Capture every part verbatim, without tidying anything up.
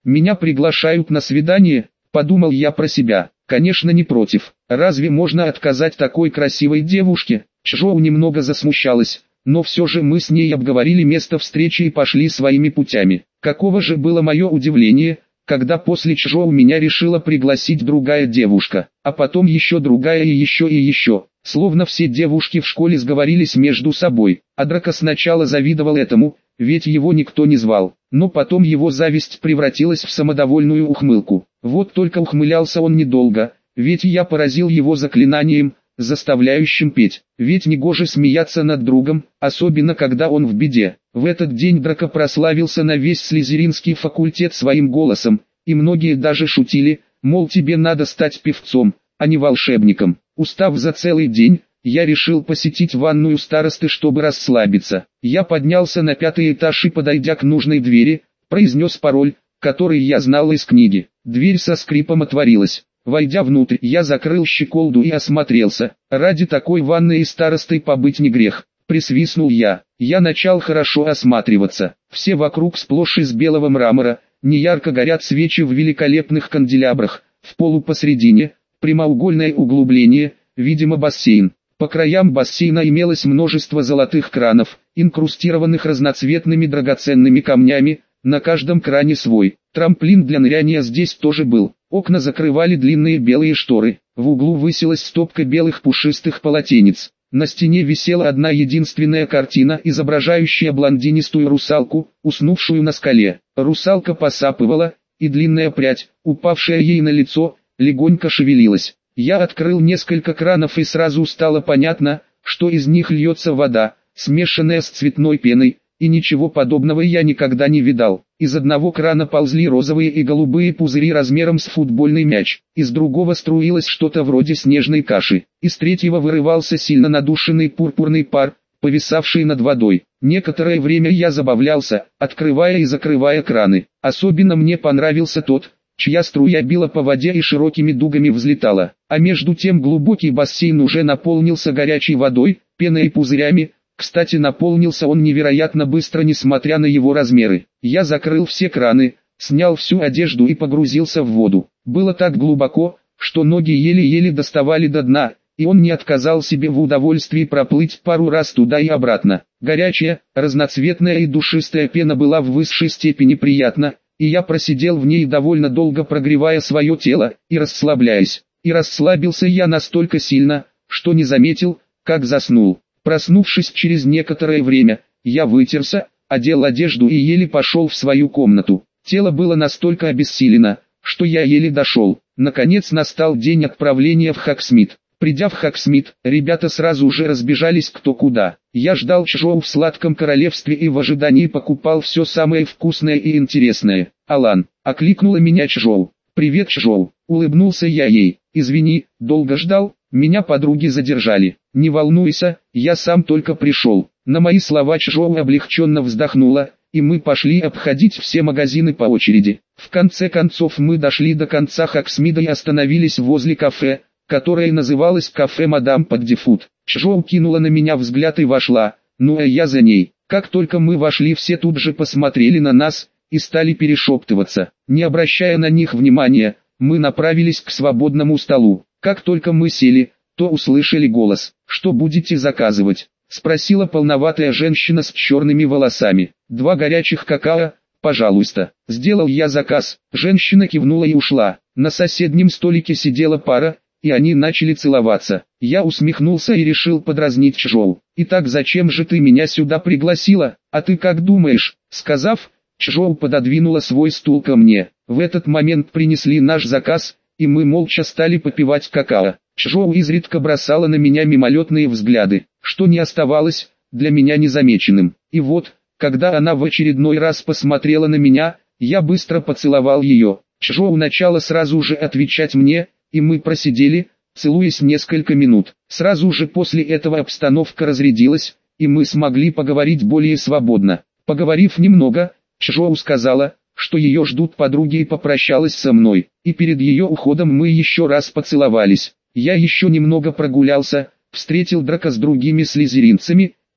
Меня приглашают на свидание, подумал я про себя. Конечно, не против. Разве можно отказать такой красивой девушке? Чжоу немного засмущалась, но все же мы с ней обговорили место встречи и пошли своими путями. Каково же было мое удивление, когда после Чжоу меня решила пригласить другая девушка, а потом еще другая и еще и еще. Словно все девушки в школе сговорились между собой, а Драко сначала завидовал этому, ведь его никто не звал, но потом его зависть превратилась в самодовольную ухмылку. Вот только ухмылялся он недолго, ведь я поразил его заклинанием, заставляющим петь, ведь негоже смеяться над другом, особенно когда он в беде. В этот день Драко прославился на весь слизеринский факультет своим голосом, и многие даже шутили, мол, тебе надо стать певцом, а не волшебником. Устав за целый день, я решил посетить ванную старосты, чтобы расслабиться. Я поднялся на пятый этаж и, подойдя к нужной двери, произнес пароль, который я знал из книги. Дверь со скрипом отворилась. Войдя внутрь, я закрыл щеколду и осмотрелся. Ради такой ванны и старостой побыть не грех. Присвистнул я. Я начал хорошо осматриваться. Все вокруг сплошь из белого мрамора, неярко горят свечи в великолепных канделябрах. В полу посредине прямоугольное углубление, видимо бассейн. По краям бассейна имелось множество золотых кранов, инкрустированных разноцветными драгоценными камнями, на каждом кране свой. Трамплин для ныряния здесь тоже был. Окна закрывали длинные белые шторы. В углу высилась стопка белых пушистых полотенец. На стене висела одна единственная картина, изображающая блондинистую русалку, уснувшую на скале. Русалка посапывала, и длинная прядь, упавшая ей на лицо, легонько шевелилась. Я открыл несколько кранов и сразу стало понятно, что из них льется вода, смешанная с цветной пеной, и ничего подобного я никогда не видал. Из одного крана ползли розовые и голубые пузыри размером с футбольный мяч, из другого струилось что-то вроде снежной каши, из третьего вырывался сильно надушенный пурпурный пар, повисавший над водой. Некоторое время я забавлялся, открывая и закрывая краны. Особенно мне понравился тот, чья струя била по воде и широкими дугами взлетала, а между тем глубокий бассейн уже наполнился горячей водой, пеной и пузырями. Кстати, наполнился он невероятно быстро, несмотря на его размеры. Я закрыл все краны, снял всю одежду и погрузился в воду. Было так глубоко, что ноги еле-еле доставали до дна, и он не отказал себе в удовольствии проплыть пару раз туда и обратно. Горячая, разноцветная и душистая пена была в высшей степени приятна, и я просидел в ней довольно долго, прогревая свое тело и расслабляясь. И расслабился я настолько сильно, что не заметил, как заснул. Проснувшись через некоторое время, я вытерся, одел одежду и еле пошел в свою комнату. Тело было настолько обессилено, что я еле дошел. Наконец настал день отправления в Хоксмит. Придя в Хоксмит, ребята сразу же разбежались кто куда. Я ждал Чжоу в сладком королевстве и в ожидании покупал все самое вкусное и интересное. «Алан», — окликнула меня Чжоу. «Привет, Чжоу», — улыбнулся я ей. «Извини, долго ждал, меня подруги задержали». «Не волнуйся, я сам только пришел». На мои слова Чжоу облегченно вздохнула, и мы пошли обходить все магазины по очереди. В конце концов мы дошли до конца Хоксмида и остановились возле кафе, которое называлось «Кафе Мадам Паддифуд». Чжоу кинула на меня взгляд и вошла, ну а я за ней. Как только мы вошли, все тут же посмотрели на нас и стали перешептываться. Не обращая на них внимания, мы направились к свободному столу. Как только мы сели, то услышали голос. «Что будете заказывать?» — спросила полноватая женщина с черными волосами. «Два горячих какао, пожалуйста». Сделал я заказ, женщина кивнула и ушла. На соседнем столике сидела пара, и они начали целоваться. Я усмехнулся и решил подразнить Чжоу. «Итак, зачем же ты меня сюда пригласила, а ты как думаешь?» Сказав, Чжоу пододвинула свой стул ко мне. В этот момент принесли наш заказ, и мы молча стали попивать какао. Чжоу изредка бросала на меня мимолетные взгляды, что не оставалось для меня незамеченным. И вот, когда она в очередной раз посмотрела на меня, я быстро поцеловал ее. Чжоу начала сразу же отвечать мне, и мы просидели, целуясь несколько минут. Сразу же после этого обстановка разрядилась, и мы смогли поговорить более свободно. Поговорив немного, Чжоу сказала, что ее ждут подруги, и попрощалась со мной. И перед ее уходом мы еще раз поцеловались. Я еще немного прогулялся, встретил Драко с другими слизеринцами,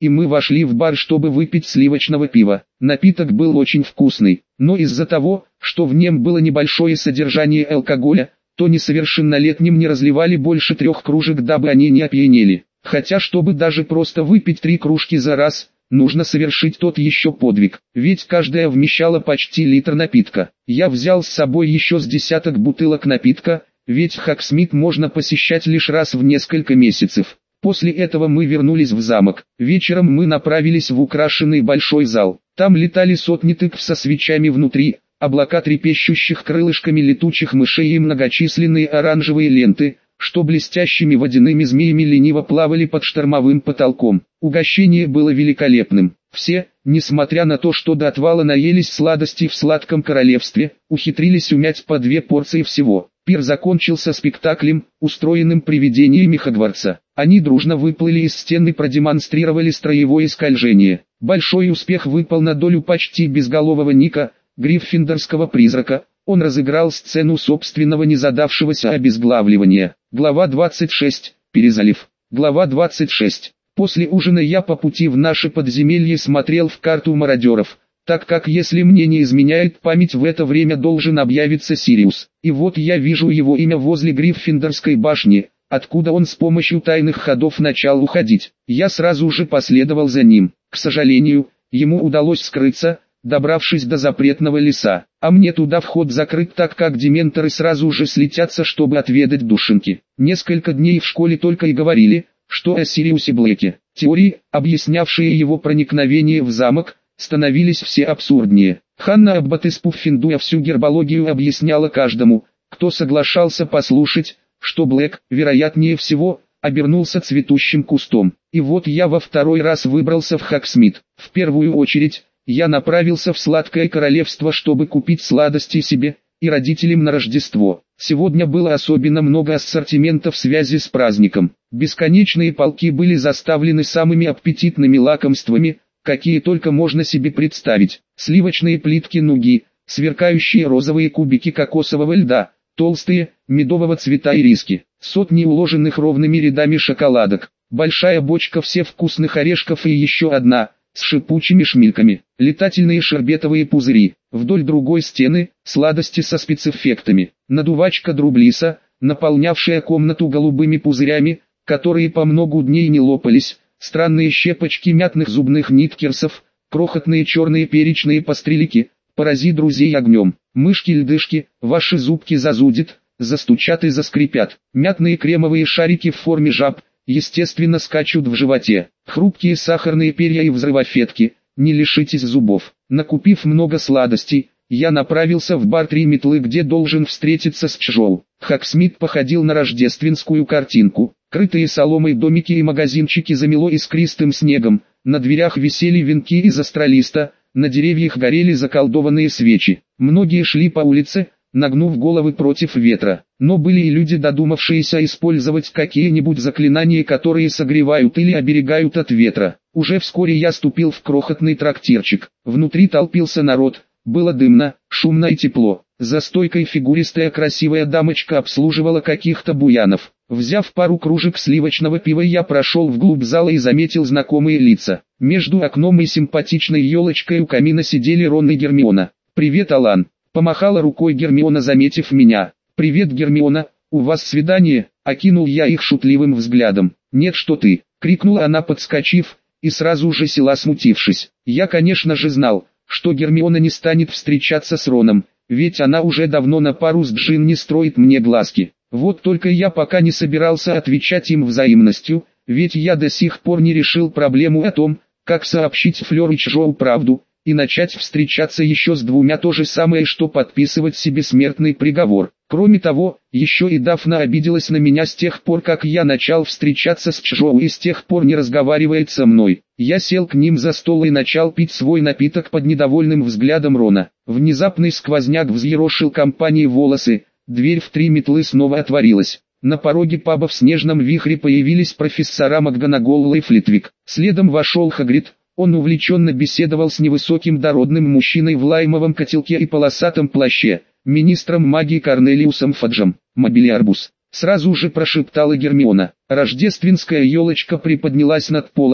и мы вошли в бар, чтобы выпить сливочного пива. Напиток был очень вкусный, но из-за того, что в нем было небольшое содержание алкоголя, то несовершеннолетним не разливали больше трех кружек, дабы они не опьянели. Хотя, чтобы даже просто выпить три кружки за раз, нужно совершить тот еще подвиг, ведь каждая вмещала почти литр напитка. Я взял с собой еще с десяток бутылок напитка, ведь Хоксмит можно посещать лишь раз в несколько месяцев. После этого мы вернулись в замок. Вечером мы направились в украшенный большой зал. Там летали сотни тыкв со свечами внутри, облака трепещущих крылышками летучих мышей и многочисленные оранжевые ленты, что блестящими водяными змеями лениво плавали под штормовым потолком. Угощение было великолепным. Все, несмотря на то, что до отвала наелись сладостей в сладком королевстве, ухитрились умять по две порции всего. Пир закончился спектаклем, устроенным привидениями Хогвартса. Они дружно выплыли из стены и продемонстрировали строевое скольжение. Большой успех выпал на долю почти безголового Ника, гриффиндорского призрака. Он разыграл сцену собственного незадавшегося обезглавливания. Глава двадцать шесть. Перезалив. Глава двадцать шесть. После ужина я по пути в наше подземелье смотрел в карту мародеров, так как, если мне не изменяет память, в это время должен объявиться Сириус. И вот я вижу его имя возле Гриффиндорской башни, откуда он с помощью тайных ходов начал уходить. Я сразу же последовал за ним. К сожалению, ему удалось скрыться, добравшись до запретного леса, а мне туда вход закрыт, так как дементоры сразу же слетятся, чтобы отведать душинки. Несколько дней в школе только и говорили, что о Сириусе Блэке. Теории, объяснявшие его проникновение в замок, становились все абсурднее. Ханна Аббат из Пуффиндуя всю гербологию объясняла каждому, кто соглашался послушать, что Блэк, вероятнее всего, обернулся цветущим кустом. И вот я во второй раз выбрался в Хоксмит. В первую очередь, я направился в Сладкое Королевство, чтобы купить сладости себе и родителям на Рождество. Сегодня было особенно много ассортимента в связи с праздником. Бесконечные полки были заставлены самыми аппетитными лакомствами, какие только можно себе представить. Сливочные плитки нуги, сверкающие розовые кубики кокосового льда, толстые, медового цвета ириски, сотни уложенных ровными рядами шоколадок, большая бочка всевкусных орешков и еще одна, с шипучими шмельками, летательные шербетовые пузыри, вдоль другой стены, сладости со спецэффектами, надувачка Друблиса, наполнявшая комнату голубыми пузырями, которые по многу дней не лопались, странные щепочки мятных зубных ниткерсов, крохотные черные перечные пострелики, порази друзей огнем, мышки-льдышки, ваши зубки зазудят, застучат и заскрипят, мятные кремовые шарики в форме жаб, естественно скачут в животе, хрупкие сахарные перья и взрывофетки, не лишитесь зубов. Накупив много сладостей, я направился в бар «Три метлы», где должен встретиться с Чжоу. Хоксмит походил на рождественскую картинку. Крытые соломой домики и магазинчики замело искристым снегом, на дверях висели венки из астролиста, на деревьях горели заколдованные свечи. Многие шли по улице, нагнув головы против ветра, но были и люди, додумавшиеся использовать какие-нибудь заклинания, которые согревают или оберегают от ветра. Уже вскоре я ступил в крохотный трактирчик. Внутри толпился народ, было дымно, шумно и тепло. За стойкой фигуристая красивая дамочка обслуживала каких-то буянов. Взяв пару кружек сливочного пива, я прошел вглубь зала и заметил знакомые лица. Между окном и симпатичной елочкой у камина сидели Рон и Гермиона. «Привет, Алан!» Помахала рукой Гермиона, заметив меня. «Привет, Гермиона, у вас свидание?» Окинул я их шутливым взглядом. «Нет, что ты!» — крикнула она, подскочив, и сразу же села, смутившись. Я, конечно же, знал, что Гермиона не станет встречаться с Роном, ведь она уже давно на пару с Джинни строит мне глазки. Вот только я пока не собирался отвечать им взаимностью, ведь я до сих пор не решил проблему о том, как сообщить Флёр и Чжоу правду, и начать встречаться еще с двумя, то же самое, что подписывать себе смертный приговор. Кроме того, еще и Дафна обиделась на меня с тех пор, как я начал встречаться с Чжоу, и с тех пор не разговаривает со мной. Я сел к ним за стол и начал пить свой напиток под недовольным взглядом Рона. Внезапный сквозняк взъерошил компании волосы, дверь в «Три метлы» снова отворилась. На пороге паба в снежном вихре появились профессора МакГонагал и Флитвик. Следом вошел Хагрид. Он увлеченно беседовал с невысоким дородным мужчиной в лаймовом котелке и полосатом плаще, министром магии Корнелиусом Фаджем. «Мобилиарбус», — сразу же прошептала Гермиона. Рождественская елочка приподнялась над полом,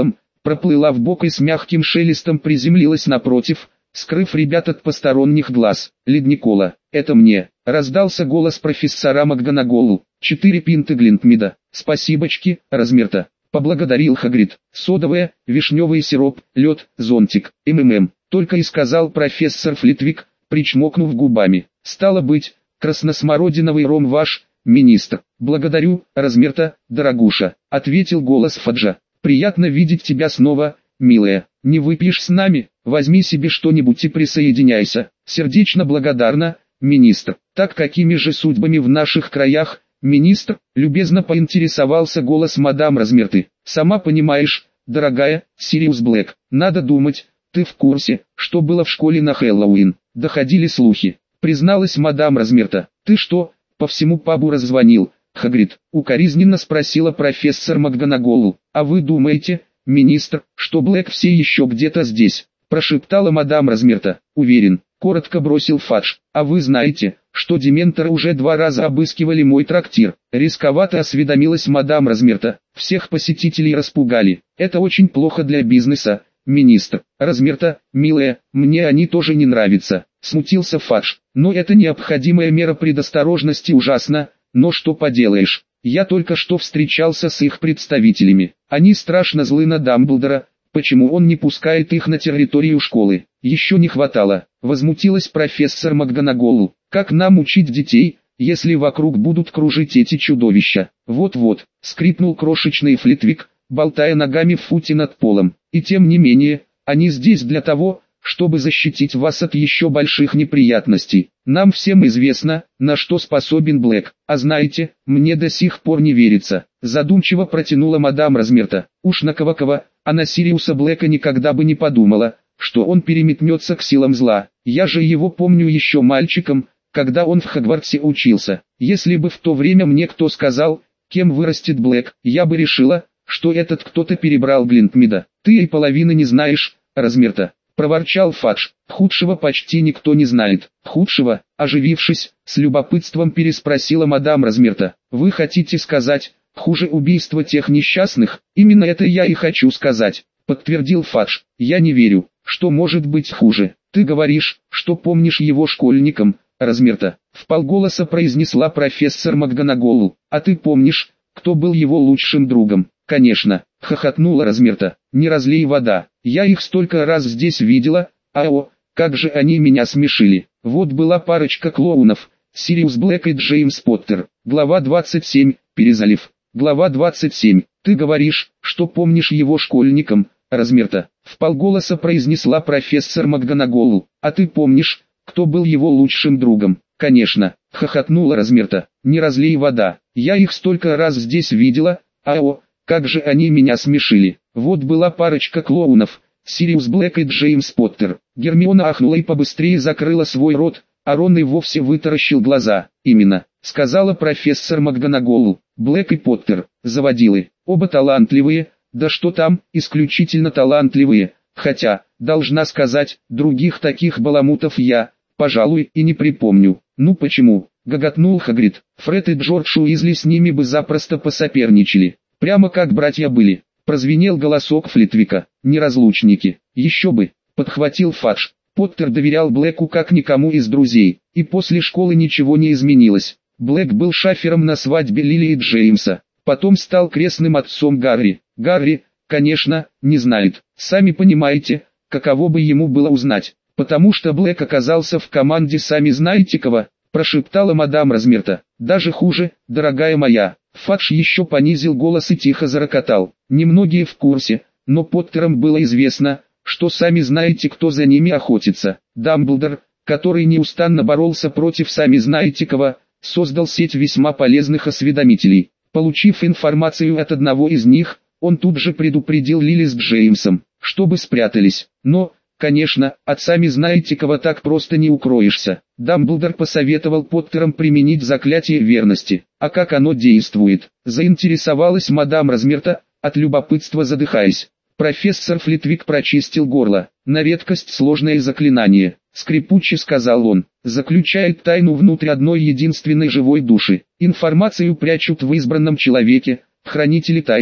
проплыла вбок и с мягким шелестом приземлилась напротив, скрыв ребят от посторонних глаз. «Ледникола, это мне!» — раздался голос профессора МакГонагалл. «Четыре пинты Глинтмида. Спасибочки, Размерта!» — поблагодарил Хагрид. «Содовое, вишневый сироп, лед, зонтик, МММ», — только и сказал профессор Флитвик, причмокнув губами. «Стало быть, красносмородиновый ром ваш, министр». «Благодарю, Размерта, дорогуша», — ответил голос Фаджа. «Приятно видеть тебя снова, милая. Не выпьешь с нами? Возьми себе что-нибудь и присоединяйся». «Сердечно благодарна, министр». «Так какими же судьбами в наших краях, министр?» — любезно поинтересовался голос мадам Размерты. «Сама понимаешь, дорогая, Сириус Блэк, надо думать, ты в курсе, что было в школе на Хэллоуин?» «Доходили слухи», — призналась мадам Размерта. «Ты что, по всему пабу раззвонил, Хагрид?» — укоризненно спросила профессор МакГонагалл. «А вы думаете, министр, что Блэк все еще где-то здесь?» — прошептала мадам Размерта. «Уверен», — коротко бросил Фадж. «А вы знаете, что дементоры уже два раза обыскивали мой трактир?» Рисковато осведомилась мадам Размерта. «Всех посетителей распугали. Это очень плохо для бизнеса, министр». «Размерта, милая, мне они тоже не нравятся», — смутился Фадж. «Но это необходимая мера предосторожности ужасно, но что поделаешь. Я только что встречался с их представителями. Они страшно злы на Дамблдора. Почему он не пускает их на территорию школы? Еще не хватало», — возмутилась профессор МакГонагалл. «Как нам учить детей, если вокруг будут кружить эти чудовища?» «Вот-вот», — скрипнул крошечный Флитвик, болтая ногами в футе над полом. «И тем не менее, они здесь для того, чтобы защитить вас от еще больших неприятностей. Нам всем известно, на что способен Блэк. А знаете, мне до сих пор не верится», — задумчиво протянула мадам Размерта. «Уж на кого-кого, а на Сириуса Блэка никогда бы не подумала, что он переметнется к силам зла. Я же его помню еще мальчиком, когда он в Хогвартсе учился. Если бы в то время мне кто сказал, кем вырастет Блэк, я бы решила, что этот кто-то перебрал Глинтмида. Ты и половины не знаешь, Размерта», — проворчал Фадж. «Худшего почти никто не знает». «Худшего?» — оживившись, с любопытством переспросила мадам Размерта. «Вы хотите сказать, хуже убийства тех несчастных?» «Именно это я и хочу сказать», — подтвердил Фадж. «Я не верю, что может быть хуже. Ты говоришь, что помнишь его школьником, Размерта», — вполголоса произнесла профессор МакГонагалл. «А ты помнишь, кто был его лучшим другом?» «Конечно», — хохотнула Размерта. «Не разлей вода. Я их столько раз здесь видела, а о, как же они меня смешили. Вот была парочка клоунов, Сириус Блэк и Джеймс Поттер». Глава двадцать семь, Перезалив. Глава двадцать семь. «Ты говоришь, что помнишь его школьником, Размерта», — вполголоса произнесла профессор МакГонагалл. «А ты помнишь, кто был его лучшим другом?» «Конечно», — хохотнула Размерта. «Не разлей вода. Я их столько раз здесь видела, а о, как же они меня смешили. Вот была парочка клоунов, Сириус Блэк и Джеймс Поттер». Гермиона ахнула и побыстрее закрыла свой рот, а Рон и вовсе вытаращил глаза. «Именно», — сказала профессор МакГонагалл. «Блэк и Поттер, заводилы, оба талантливые, да что там, исключительно талантливые, хотя, должна сказать, других таких баламутов я, пожалуй, и не припомню». «Ну почему?» — гоготнул Хагрид. «Фред и Джордж Уизли с ними бы запросто посоперничали. Прямо как братья были». Прозвенел голосок Флитвика. «Неразлучники». «Еще бы», — подхватил Фадж. Поттер доверял Блэку как никому из друзей, и после школы ничего не изменилось. Блэк был шафером на свадьбе Лили и Джеймса, потом стал крестным отцом Гарри. Гарри, конечно, не знает. Сами понимаете, каково бы ему было узнать, потому что Блэк оказался в команде сами знаете кого, прошептала мадам Размерта. «Даже хуже, дорогая моя». Фадж еще понизил голос и тихо зарокотал. «Немногие в курсе, но Поттерам было известно, что сами знаете кто за ними охотится. Дамблдор, который неустанно боролся против сами знаете кого, создал сеть весьма полезных осведомителей. Получив информацию от одного из них, он тут же предупредил Лили с Джеймсом, чтобы спрятались. Но, конечно, от сами знаете кого так просто не укроешься. Дамблдор посоветовал Поттерам применить заклятие верности. А как оно действует? Заинтересовалась мадам Размерта, от любопытства задыхаясь. Профессор Флитвик прочистил горло. «На редкость сложное заклинание», — скрипуче сказал он. «Заключает тайну внутрь одной единственной живой души. Информацию прячут в избранном человеке, хранители тайны,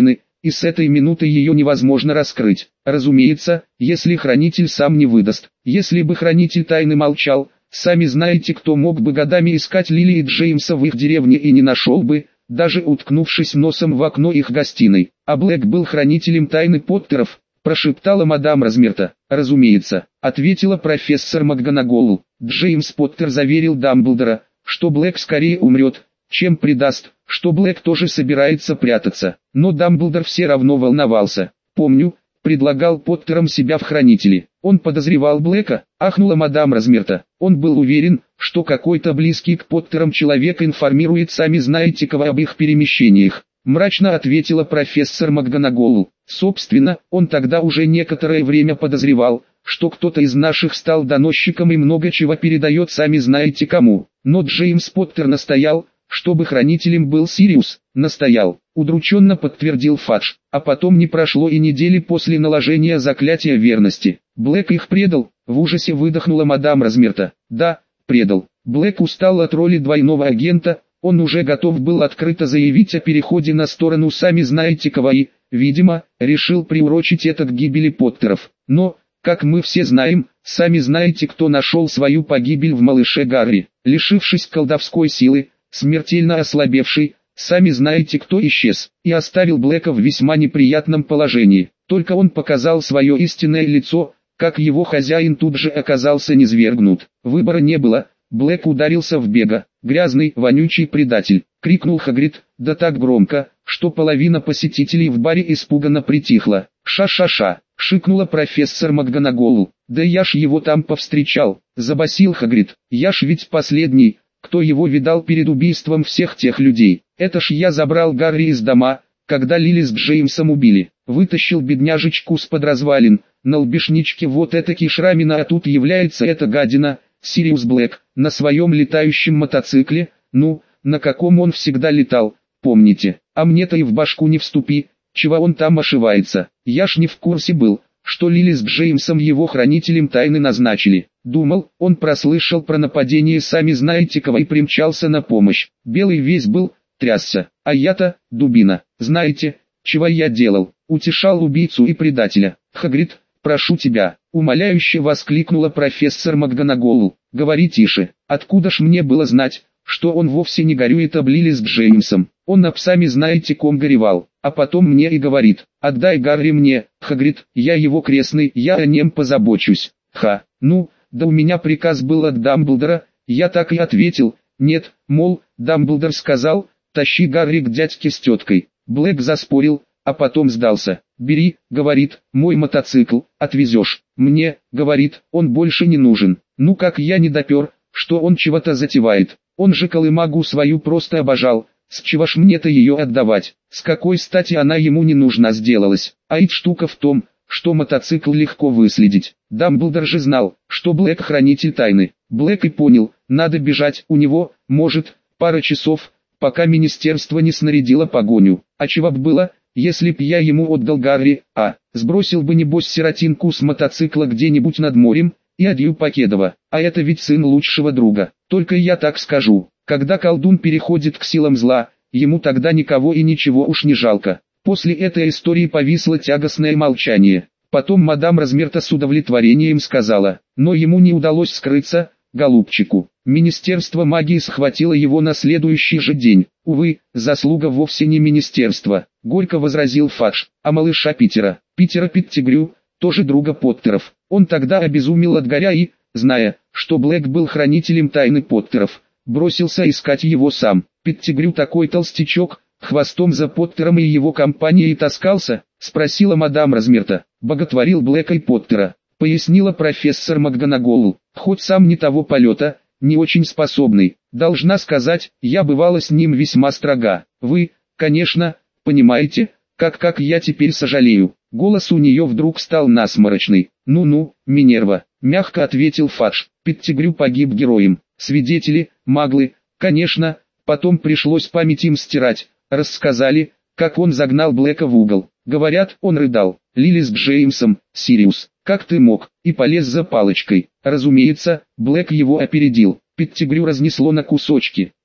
и с этой минуты ее невозможно раскрыть. Разумеется, если хранитель сам не выдаст. Если бы хранитель тайны молчал, сами знаете, кто мог бы годами искать Лили и Джеймса в их деревне и не нашел бы, даже уткнувшись носом в окно их гостиной. А Блэк был хранителем тайны Поттеров, прошептала мадам Размерта. «Разумеется», — ответила профессор МакГонагall. Джеймс Поттер заверил Дамблдора, что Блэк скорее умрет, чем предаст, что Блэк тоже собирается прятаться. Но Дамблдор все равно волновался. «Помню, предлагал Поттерам себя в хранители. Он подозревал Блэка», — ахнула мадам Размерта. «Он был уверен, что какой-то близкий к Поттерам человек информирует сами знаете кого об их перемещениях», — мрачно ответила профессор МакГонагall. «Собственно, он тогда уже некоторое время подозревал, что кто-то из наших стал доносчиком и много чего передает сами знаете кому. Но Джеймс Поттер настоял, чтобы хранителем был Сириус». «Настоял», — удрученно подтвердил Фадж. «А потом не прошло и недели после наложения заклятия верности. Блэк их предал», — в ужасе выдохнула мадам Размерта. «Да, предал. Блэк устал от роли двойного агента, он уже готов был открыто заявить о переходе на сторону сами знаете кого и, видимо, решил приурочить это к гибели Поттеров. Но, как мы все знаем, сами знаете кто нашел свою погибель в малыше Гарри, лишившись колдовской силы, смертельно ослабевший, сами знаете кто исчез, и оставил Блэка в весьма неприятном положении. Только он показал свое истинное лицо, как его хозяин тут же оказался низвергнут. Выбора не было, Блэк ударился в бега. «Грязный, вонючий предатель!» — крикнул Хагрид, да так громко, что половина посетителей в баре испуганно притихла. «Ша-ша-ша!» — шикнула профессор МакГонагall. «Да я ж его там повстречал!» — забасил Хагрид. «Я ж ведь последний, кто его видал перед убийством всех тех людей. Это ж я забрал Гарри из дома, когда Лили с Джеймсом убили. Вытащил бедняжечку с-под развалин, на лбешничке вот этакий шрамина, а тут является эта гадина, Сириус Блэк, на своем летающем мотоцикле, ну, на каком он всегда летал, помните. А мне-то и в башку не вступи, чего он там ошивается. Я ж не в курсе был, что Лили с Джеймсом его хранителем тайны назначили. Думал, он прослышал про нападение сами знаете кого и примчался на помощь. Белый весь был, трясся, а я-то, дубина, знаете, чего я делал? Утешал убийцу и предателя. Хагрид, прошу тебя, умоляюще воскликнула профессор МакГонагall. Говори тише, откуда ж мне было знать, что он вовсе не горюет об Лили с Джеймсом. Он об сами знаете ком горевал, а потом мне и говорит: «Отдай Гарри мне, Хагрид, я его крестный, я о нем позабочусь». Ха, ну, да у меня приказ был от Дамблдора, я так и ответил, нет, мол, Дамблдор сказал, тащи Гарри к дядьке с теткой. Блэк заспорил, а потом сдался. «Бери», — говорит, — «мой мотоцикл, отвезешь». Мне, говорит, он больше не нужен. Ну как я не допер, что он чего-то затевает. Он же колымагу свою просто обожал. С чего ж мне-то ее отдавать? С какой стати она ему не нужна сделалась? А ведь штука в том, что мотоцикл легко выследить. Дамблдор же знал, что Блэк хранитель тайны. Блэк и понял, надо бежать, у него, может, пара часов, пока министерство не снарядило погоню. А чего б было, если б я ему отдал Гарри, а, сбросил бы небось сиротинку с мотоцикла где-нибудь над морем, и адью Покедова. А это ведь сын лучшего друга. Только я так скажу, когда колдун переходит к силам зла, ему тогда никого и ничего уж не жалко. После этой истории повисло тягостное молчание. Потом мадам Размерта с удовлетворением сказала: но ему не удалось скрыться, голубчику. Министерство магии схватило его на следующий же день. Увы, заслуга вовсе не министерства, горько возразил Фадж, а малыша Питера, Питера Петтигрю, тоже друга Поттеров. Он тогда обезумел от горя и, зная, что Блэк был хранителем тайны Поттеров, бросился искать его сам. Петтигрю такой толстячок, хвостом за Поттером и его компанией таскался, спросила мадам Размерта. Боготворил Блэка и Поттера, пояснила профессор МакГонагall, хоть сам не того полета, не очень способный. Должна сказать, я бывала с ним весьма строга. Вы, конечно, понимаете, как как я теперь сожалею. Голос у нее вдруг стал насморочный. «Ну-ну, Минерва», — мягко ответил Фадж. «Петтигрю погиб героем. Свидетели, маглы, конечно, потом пришлось память им стирать. Рассказали, как он загнал Блэка в угол. Говорят, он рыдал. Лили с Джеймсом, Сириус, как ты мог, и полез за палочкой. Разумеется, Блэк его опередил. Петтигрю разнесло на кусочки.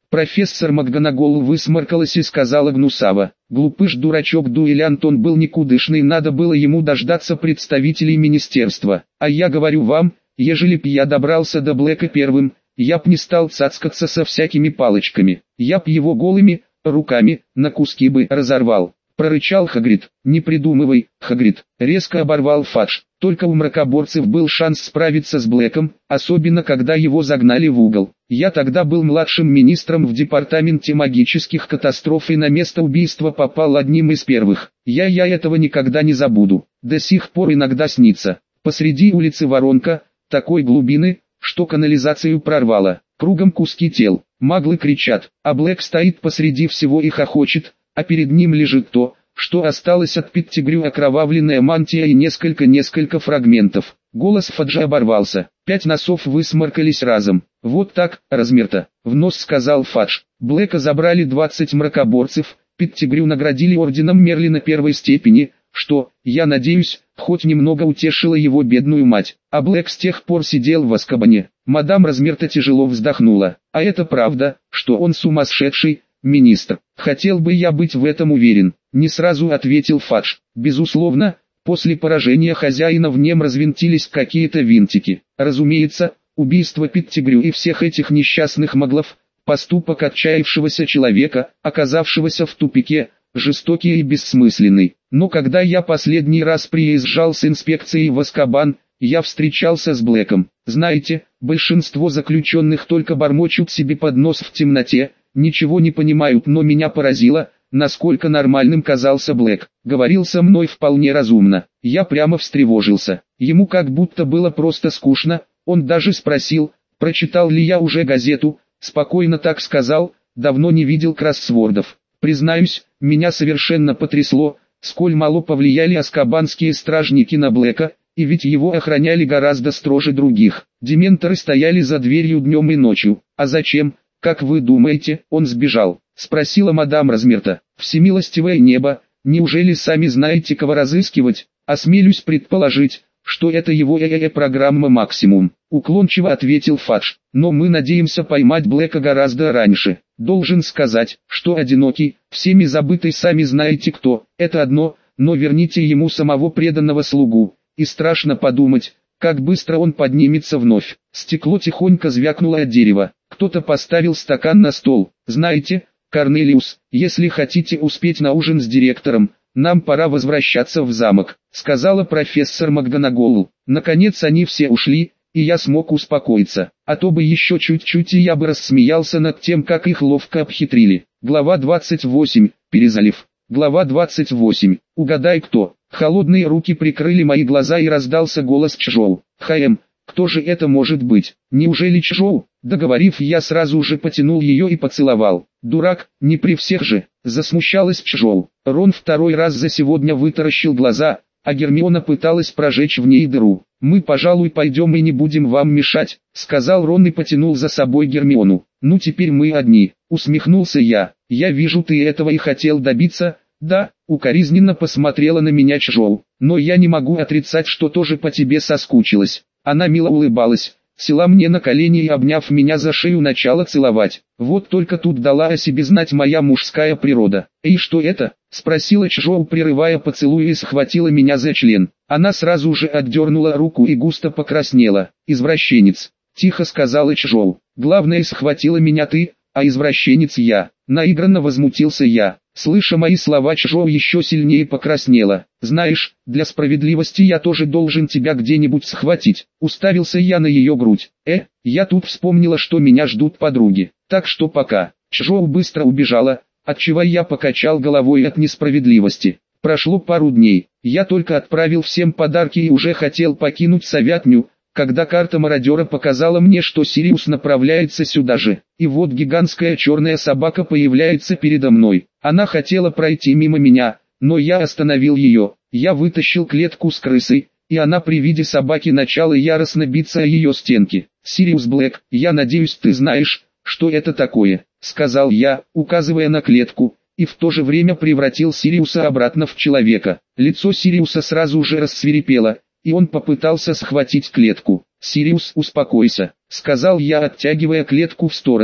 Профессор МакГонагал высморкалась и сказала гнусаво: «Глупыш-дурачок-дуэлянт, он был никудышный, надо было ему дождаться представителей министерства. А я говорю вам, ежели б я добрался до Блэка первым, я б не стал цацкаться со всякими палочками, я б его голыми руками на куски бы разорвал». Прорычал Хагрид. «Не придумывай, Хагрид», — резко оборвал Фадж. «Только у мракоборцев был шанс справиться с Блэком, особенно когда его загнали в угол. Я тогда был младшим министром в департаменте магических катастроф и на место убийства попал одним из первых. Я я этого никогда не забуду. До сих пор иногда снится. Посреди улицы воронка, такой глубины, что канализацию прорвало. Кругом куски тел. Маглы кричат, а Блэк стоит посреди всего и хохочет, а перед ним лежит то, что осталось от Петтигрю: окровавленная мантия и несколько-несколько фрагментов». Голос Фаджа оборвался. Пять носов высморкались разом. «Вот так, размер-то», — в нос сказал Фадж. «Блэка забрали двадцать мракоборцев, Петтигрю наградили орденом Мерлина первой степени, что, я надеюсь, хоть немного утешило его бедную мать. А Блэк с тех пор сидел в Азкабане». Мадам Размерта тяжело вздохнула. «А это правда, что он сумасшедший, министр?» «Хотел бы я быть в этом уверен», — не сразу ответил Фадж. «Безусловно, после поражения хозяина в нем развинтились какие-то винтики. Разумеется, убийство Петтигрю и всех этих несчастных маглов — поступок отчаявшегося человека, оказавшегося в тупике, жестокий и бессмысленный. Но когда я последний раз приезжал с инспекцией в Азкабан, я встречался с Блэком. Знаете, большинство заключенных только бормочут себе под нос в темноте, ничего не понимают, но меня поразило, насколько нормальным казался Блэк. Говорил со мной вполне разумно. Я прямо встревожился. Ему как будто было просто скучно. Он даже спросил, прочитал ли я уже газету. Спокойно так сказал: давно не видел кроссвордов. Признаюсь, меня совершенно потрясло, сколь мало повлияли азкабанские стражники на Блэка, и ведь его охраняли гораздо строже других. Дементоры стояли за дверью днем и ночью. А зачем, как вы думаете, он сбежал? Спросила мадам Размерта. Всемилостивое небо, неужели сами знаете, кого разыскивать? Осмелюсь предположить, что это его ЭЭ-программа «Максимум», уклончиво ответил Фадж. Но мы надеемся поймать Блэка гораздо раньше. Должен сказать, что одинокий, всеми забытый сами знаете кто, это одно, но верните ему самого преданного слугу, и страшно подумать, как быстро он поднимется вновь. Стекло тихонько звякнуло от дерева. Кто-то поставил стакан на стол. «Знаете, Корнелиус, если хотите успеть на ужин с директором, нам пора возвращаться в замок», — сказала профессор МакГонагал. Наконец они все ушли, и я смог успокоиться. А то бы еще чуть-чуть, и я бы рассмеялся над тем, как их ловко обхитрили. Глава двадцать восемь. Перезалив. Глава двадцать восемь. Угадай кто. Холодные руки прикрыли мои глаза, и раздался голос Чжоу. «Хэм, кто же это может быть? Неужели Чжоу?» Договорив, я сразу же потянул ее и поцеловал. «Дурак, не при всех же», — засмущалась Чжоу. Рон второй раз за сегодня вытаращил глаза, а Гермиона пыталась прожечь в ней дыру. «Мы, пожалуй, пойдем и не будем вам мешать», — сказал Рон и потянул за собой Гермиону. «Ну теперь мы одни», — усмехнулся я. «Я вижу, ты этого и хотел добиться». «Да», — укоризненно посмотрела на меня Чжоу. «Но я не могу отрицать, что тоже по тебе соскучилась». Она мило улыбалась, села мне на колени и, обняв меня за шею, начала целовать. Вот только тут дала о себе знать моя мужская природа. «И что это?» — спросила Чжоу, прерывая поцелуй, и схватила меня за член. Она сразу же отдернула руку и густо покраснела. «Извращенец», — тихо сказала Чжоу. «Главное, схватила меня ты, а извращенец я». Наигранно возмутился я. Слыша мои слова, Чжоу еще сильнее покраснела. «Знаешь, для справедливости я тоже должен тебя где-нибудь схватить». Уставился я на ее грудь. «Э, я тут вспомнила, что меня ждут подруги. Так что пока». Чжоу быстро убежала, отчего я покачал головой от несправедливости. Прошло пару дней. Я только отправил всем подарки и уже хотел покинуть Совятню, когда карта мародера показала мне, что Сириус направляется сюда же. И вот гигантская черная собака появляется передо мной. Она хотела пройти мимо меня, но я остановил ее. Я вытащил клетку с крысой, и она при виде собаки начала яростно биться о ее стенки. «Сириус Блэк, я надеюсь, ты знаешь, что это такое», — сказал я, указывая на клетку, и в то же время превратил Сириуса обратно в человека. Лицо Сириуса сразу же рассвирепело, и он попытался схватить клетку. «Сириус, успокойся», — сказал я, оттягивая клетку в сторону.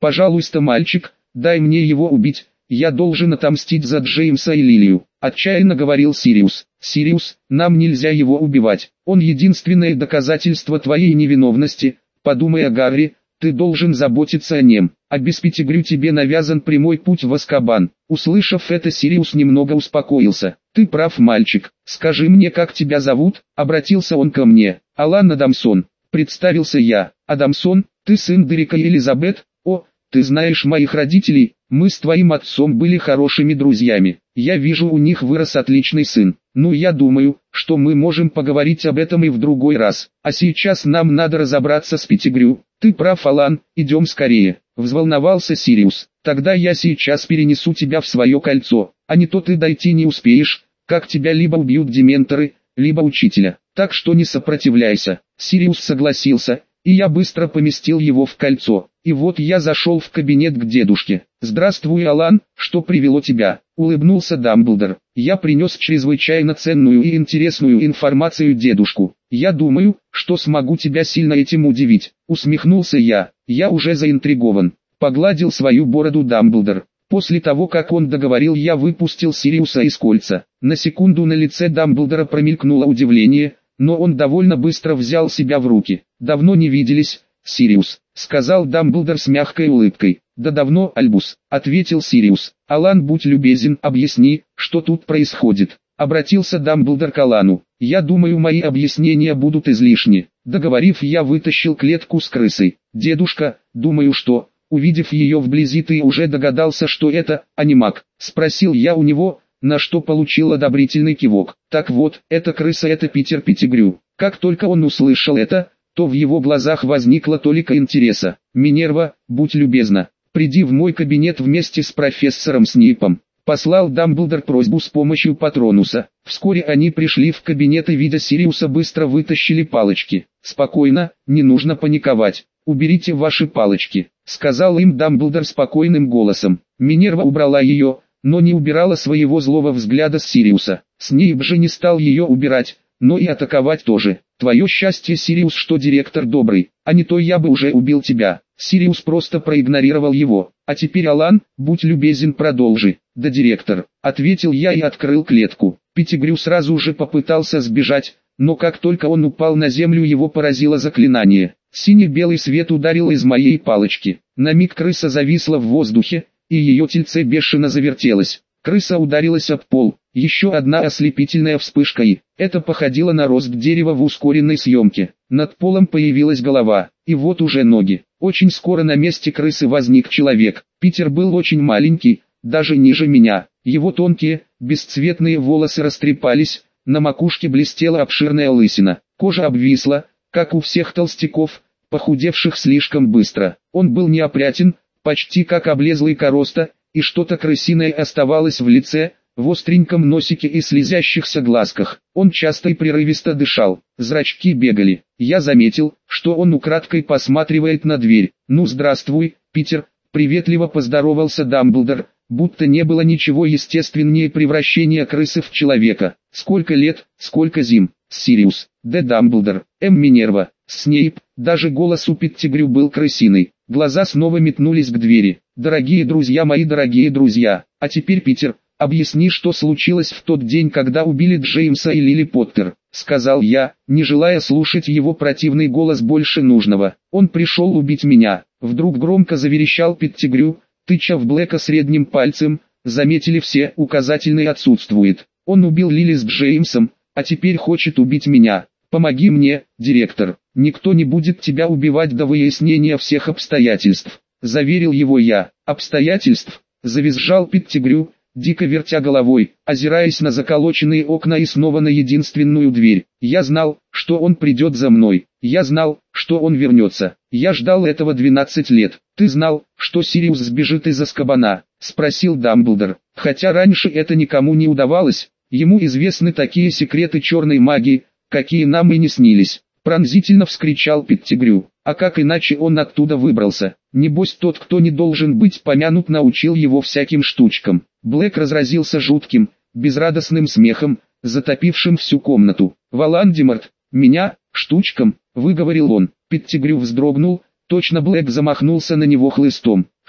Пожалуйста, мальчик, дай мне его убить, я должен отомстить за Джеймса и Лилию. Отчаянно говорил Сириус. Сириус, нам нельзя его убивать. Он единственное доказательство твоей невиновности. Подумай о Гарри, ты должен заботиться о нем. А без Петтигрю тебе навязан прямой путь в Азкабан. Услышав это, Сириус немного успокоился. Ты прав, мальчик. Скажи мне, как тебя зовут? Обратился он ко мне. Алан Адамсон. Представился я. Адамсон, ты сын Дерека и Элизабет? О, ты знаешь моих родителей, мы с твоим отцом были хорошими друзьями. Я вижу, у них вырос отличный сын. Ну, я думаю, что мы можем поговорить об этом и в другой раз. А сейчас нам надо разобраться с Петтигрю. Ты прав, Алан, идем скорее. Взволновался Сириус. Тогда я сейчас перенесу тебя в свое кольцо, а не то ты дойти не успеешь, как тебя либо убьют дементоры, либо учителя. Так что не сопротивляйся. Сириус согласился, и я быстро поместил его в кольцо. И вот я зашел в кабинет к дедушке. «Здравствуй, Алан, что привело тебя?» — улыбнулся Дамблдор. «Я принес чрезвычайно ценную и интересную информацию дедушку. Я думаю, что смогу тебя сильно этим удивить». Усмехнулся я. «Я уже заинтригован». Погладил свою бороду Дамблдор. После того, как он договорил, я выпустил Сириуса из кольца. На секунду на лице Дамблдора промелькнуло удивление, но он довольно быстро взял себя в руки. «Давно не виделись, Сириус», — сказал Дамблдор с мягкой улыбкой. «Да давно, Альбус», — ответил Сириус. «Алан, будь любезен, объясни, что тут происходит». Обратился Дамблдор к Алану. «Я думаю, мои объяснения будут излишни». Договорив, я вытащил клетку с крысой. «Дедушка, думаю, что, увидев ее вблизи, ты уже догадался, что это анимак?» — спросил я у него, на что получил одобрительный кивок. «Так вот, эта крыса — это Питер Петтигрю». Как только он услышал это, то в его глазах возникла толика интереса. «Минерва, будь любезна, приди в мой кабинет вместе с профессором Снейпом», — послал Дамблдор просьбу с помощью Патронуса. Вскоре они пришли в кабинет и, видя Сириуса, быстро вытащили палочки. «Спокойно, не нужно паниковать. Уберите ваши палочки», — сказал им Дамблдор спокойным голосом. Минерва убрала ее, но не убирала своего злого взгляда с Сириуса. Снейп же не стал ее убирать, но и атаковать тоже. «Твое счастье, Сириус, что директор добрый, а не то я бы уже убил тебя». Сириус просто проигнорировал его. «А теперь, Алан, будь любезен, продолжи». «Да, директор», — ответил я и открыл клетку. Петтигрю сразу же попытался сбежать, но как только он упал на землю, его поразило заклинание. Синий-белый свет ударил из моей палочки. На миг крыса зависла в воздухе, и ее тельце бешено завертелось. Крыса ударилась об пол. Еще одна ослепительная вспышка, и это походило на рост дерева в ускоренной съемке. Над полом появилась голова, и вот уже ноги. Очень скоро на месте крысы возник человек. Питер был очень маленький, даже ниже меня. Его тонкие, бесцветные волосы растрепались, на макушке блестела обширная лысина. Кожа обвисла, как у всех толстяков, похудевших слишком быстро. Он был неопрятен, почти как облезлый короста, и что-то крысиное оставалось в лице, в остреньком носике и слезящихся глазках. Он часто и прерывисто дышал, зрачки бегали. Я заметил, что он украдкой посматривает на дверь. «Ну, здравствуй, Питер», — приветливо поздоровался Дамблдор, будто не было ничего естественнее превращения крысы в человека. «Сколько лет, сколько зим?» Сириус, Д. Дамблдор, М. Минерва, Снейп. Даже голос у Петтигрю был крысиный. Глаза снова метнулись к двери. «Дорогие друзья мои, дорогие друзья, а теперь, Питер, объясни, что случилось в тот день, когда убили Джеймса и Лили Поттер», — сказал я, не желая слушать его противный голос больше нужного. «Он пришел убить меня», — вдруг громко заверещал Петтигрю, тыча в Блэка средним пальцем. Заметили все, указательный отсутствует. «Он убил Лили с Джеймсом, а теперь хочет убить меня. Помоги мне, директор, никто не будет тебя убивать до выяснения всех обстоятельств», — заверил его я. «Обстоятельств?» — завизжал Петтигрю, дико вертя головой, озираясь на заколоченные окна и снова на единственную дверь. «Я знал, что он придет за мной. Я знал, что он вернется. Я ждал этого двенадцать лет. Ты знал, что Сириус сбежит из Азкабана?» — спросил Дамблдор. «Хотя раньше это никому не удавалось, ему известны такие секреты черной магии, какие нам и не снились», — пронзительно вскричал Петтигрю. «А как иначе он оттуда выбрался? Небось тот, кто не должен быть помянут, научил его всяким штучкам». Блэк разразился жутким, безрадостным смехом, затопившим всю комнату. «Волан-де-Морт, меня, штучкам», — выговорил он. Петтигрю вздрогнул, точно Блэк замахнулся на него хлыстом.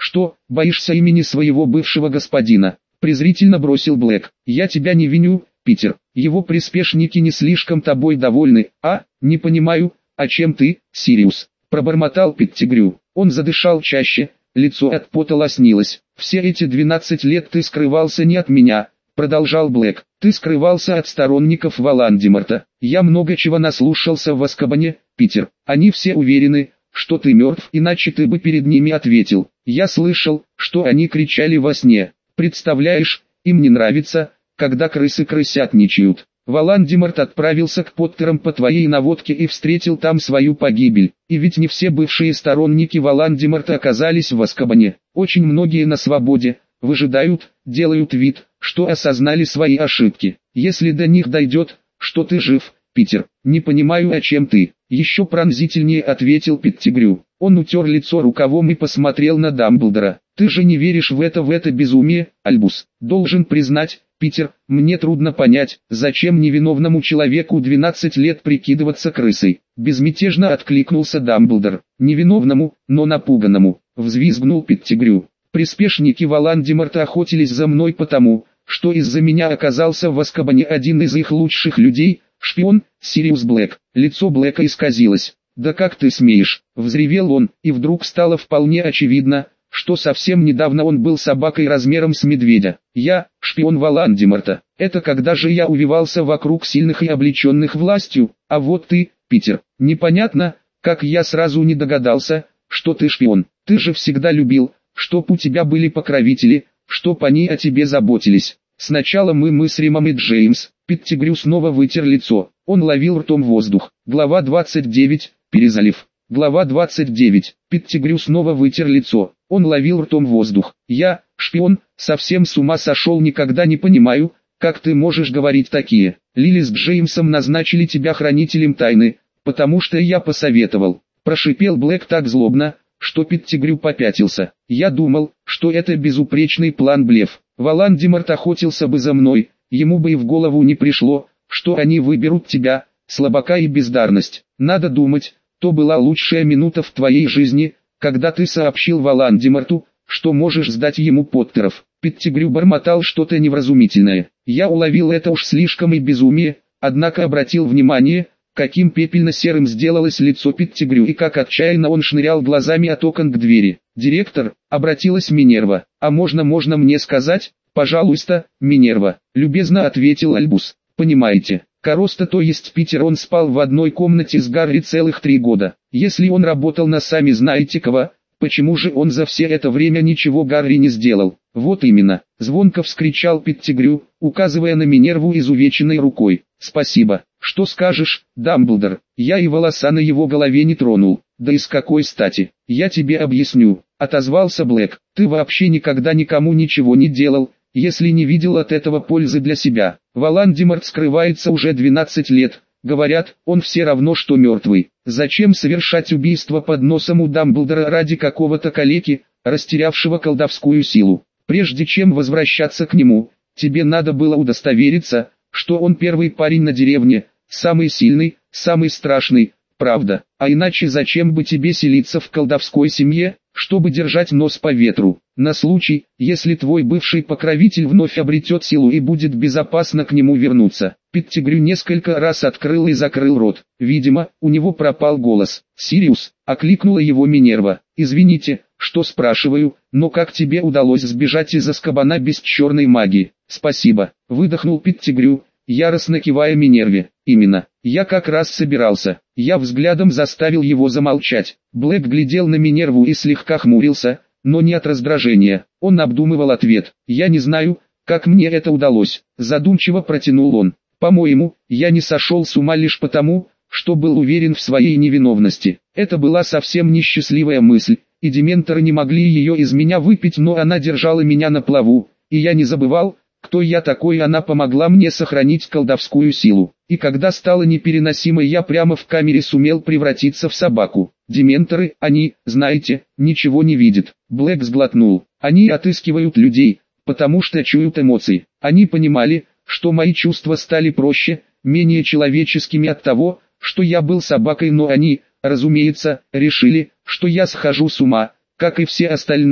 Что, боишься имени своего бывшего господина? Презрительно бросил Блэк. Я тебя не виню, Питер. Его приспешники не слишком тобой довольны. А, не понимаю, а чем ты, Сириус? Пробормотал Петтигрю. Он задышал чаще, лицо от пота лоснилось. Все эти двенадцать лет ты скрывался не от меня, продолжал Блэк. Ты скрывался от сторонников Волан-де-Морта. Я много чего наслушался в Азкабане, Питер. Они все уверены, что ты мертв, иначе ты бы перед ними ответил. Я слышал, что они кричали во сне. Представляешь, им не нравится, когда крысы крысятничают. Волан-де-Морт отправился к Поттерам по твоей наводке и встретил там свою погибель. И ведь не все бывшие сторонники Волан-де-Морта оказались в Азкабане. Очень многие на свободе, выжидают, делают вид, что осознали свои ошибки. Если до них дойдет, что ты жив, Питер, не понимаю, о чем ты. Еще пронзительнее ответил Петтигрю. Он утер лицо рукавом и посмотрел на Дамблдора. Ты же не веришь в это в это безумие, Альбус. Должен признать, Питер, мне трудно понять, зачем невиновному человеку двенадцать лет прикидываться крысой. Безмятежно откликнулся Дамблдор. Невиновному, но напуганному. Взвизгнул Петтигрю. Приспешники Волан-де-Морта охотились за мной потому, что из-за меня оказался в Азкабане один из их лучших людей, шпион, Сириус Блэк. Лицо Блэка исказилось. «Да как ты смеешь?» — взревел он, и вдруг стало вполне очевидно, что совсем недавно он был собакой размером с медведя. «Я, шпион Волан-де-Морта. Это когда же я увивался вокруг сильных и облеченных властью, а вот ты, Питер. Непонятно, как я сразу не догадался, что ты шпион. Ты же всегда любил, чтоб у тебя были покровители, чтоб они о тебе заботились. Сначала мы мы с Римом и Джеймс». Петтигрю снова вытер лицо. Он ловил ртом воздух. Глава двадцать девять. Перезалив. Глава двадцать девять. Петтигрю снова вытер лицо. Он ловил ртом воздух. «Я, шпион, совсем с ума сошел, никогда не понимаю, как ты можешь говорить такие. Лили с Джеймсом назначили тебя хранителем тайны, потому что я посоветовал». Прошипел Блэк так злобно, что Петтигрю попятился. «Я думал, что это безупречный план блеф. Волан-де-Морт охотился бы за мной, ему бы и в голову не пришло, что они выберут тебя, слабака и бездарность. Надо думать, то была лучшая минута в твоей жизни, когда ты сообщил Волан-де-Морту, что можешь сдать ему Поттеров». Петтигрю бормотал что-то невразумительное. Я уловил это уж слишком и безумие, однако обратил внимание, каким пепельно-серым сделалось лицо Петтигрю и как отчаянно он шнырял глазами от окон к двери. «Директор», — обратилась Минерва, — «а можно можно мне сказать?» «Пожалуйста, Минерва», — любезно ответил Альбус. «Понимаете, Короста, то есть Питер, он спал в одной комнате с Гарри целых три года. Если он работал на сами знаете кого, почему же он за все это время ничего Гарри не сделал?» «Вот именно», — звонко вскричал Петтигрю, указывая на Минерву изувеченной рукой. «Спасибо. Что скажешь, Дамблдор? Я и волоса на его голове не тронул. Да и с какой стати? Я тебе объясню», — отозвался Блэк. «Ты вообще никогда никому ничего не делал, если не видел от этого пользы для себя. Волан-де-Морт скрывается уже двенадцать лет. Говорят, он все равно что мертвый. Зачем совершать убийство под носом у Дамблдора ради какого-то калеки, растерявшего колдовскую силу? Прежде чем возвращаться к нему, тебе надо было удостовериться, что он первый парень на деревне, самый сильный, самый страшный, правда. А иначе зачем бы тебе селиться в колдовской семье, чтобы держать нос по ветру, на случай, если твой бывший покровитель вновь обретет силу и будет безопасно к нему вернуться?» Петтигрю несколько раз открыл и закрыл рот. Видимо, у него пропал голос. «Сириус», — окликнула его Минерва. «Извините, что спрашиваю, но как тебе удалось сбежать из Азкабана без черной магии?» «Спасибо», — выдохнул Петтигрю, яростно кивая Минерве. «Именно, я как раз собирался». Я взглядом заставил его замолчать. Блэк глядел на Минерву и слегка хмурился, но не от раздражения. Он обдумывал ответ. «Я не знаю, как мне это удалось», — задумчиво протянул он. «По-моему, я не сошел с ума лишь потому, что был уверен в своей невиновности. Это была совсем несчастливая мысль, и дементоры не могли ее из меня выпить, но она держала меня на плаву, и я не забывал, кто я такой, и она помогла мне сохранить колдовскую силу. И когда стало непереносимо, я прямо в камере сумел превратиться в собаку. Дементоры, они, знаете, ничего не видят». Блэк сглотнул. «Они отыскивают людей, потому что чуют эмоции. Они понимали, что мои чувства стали проще, менее человеческими от того, что я был собакой, но они, разумеется, решили, что я схожу с ума, как и все остальные,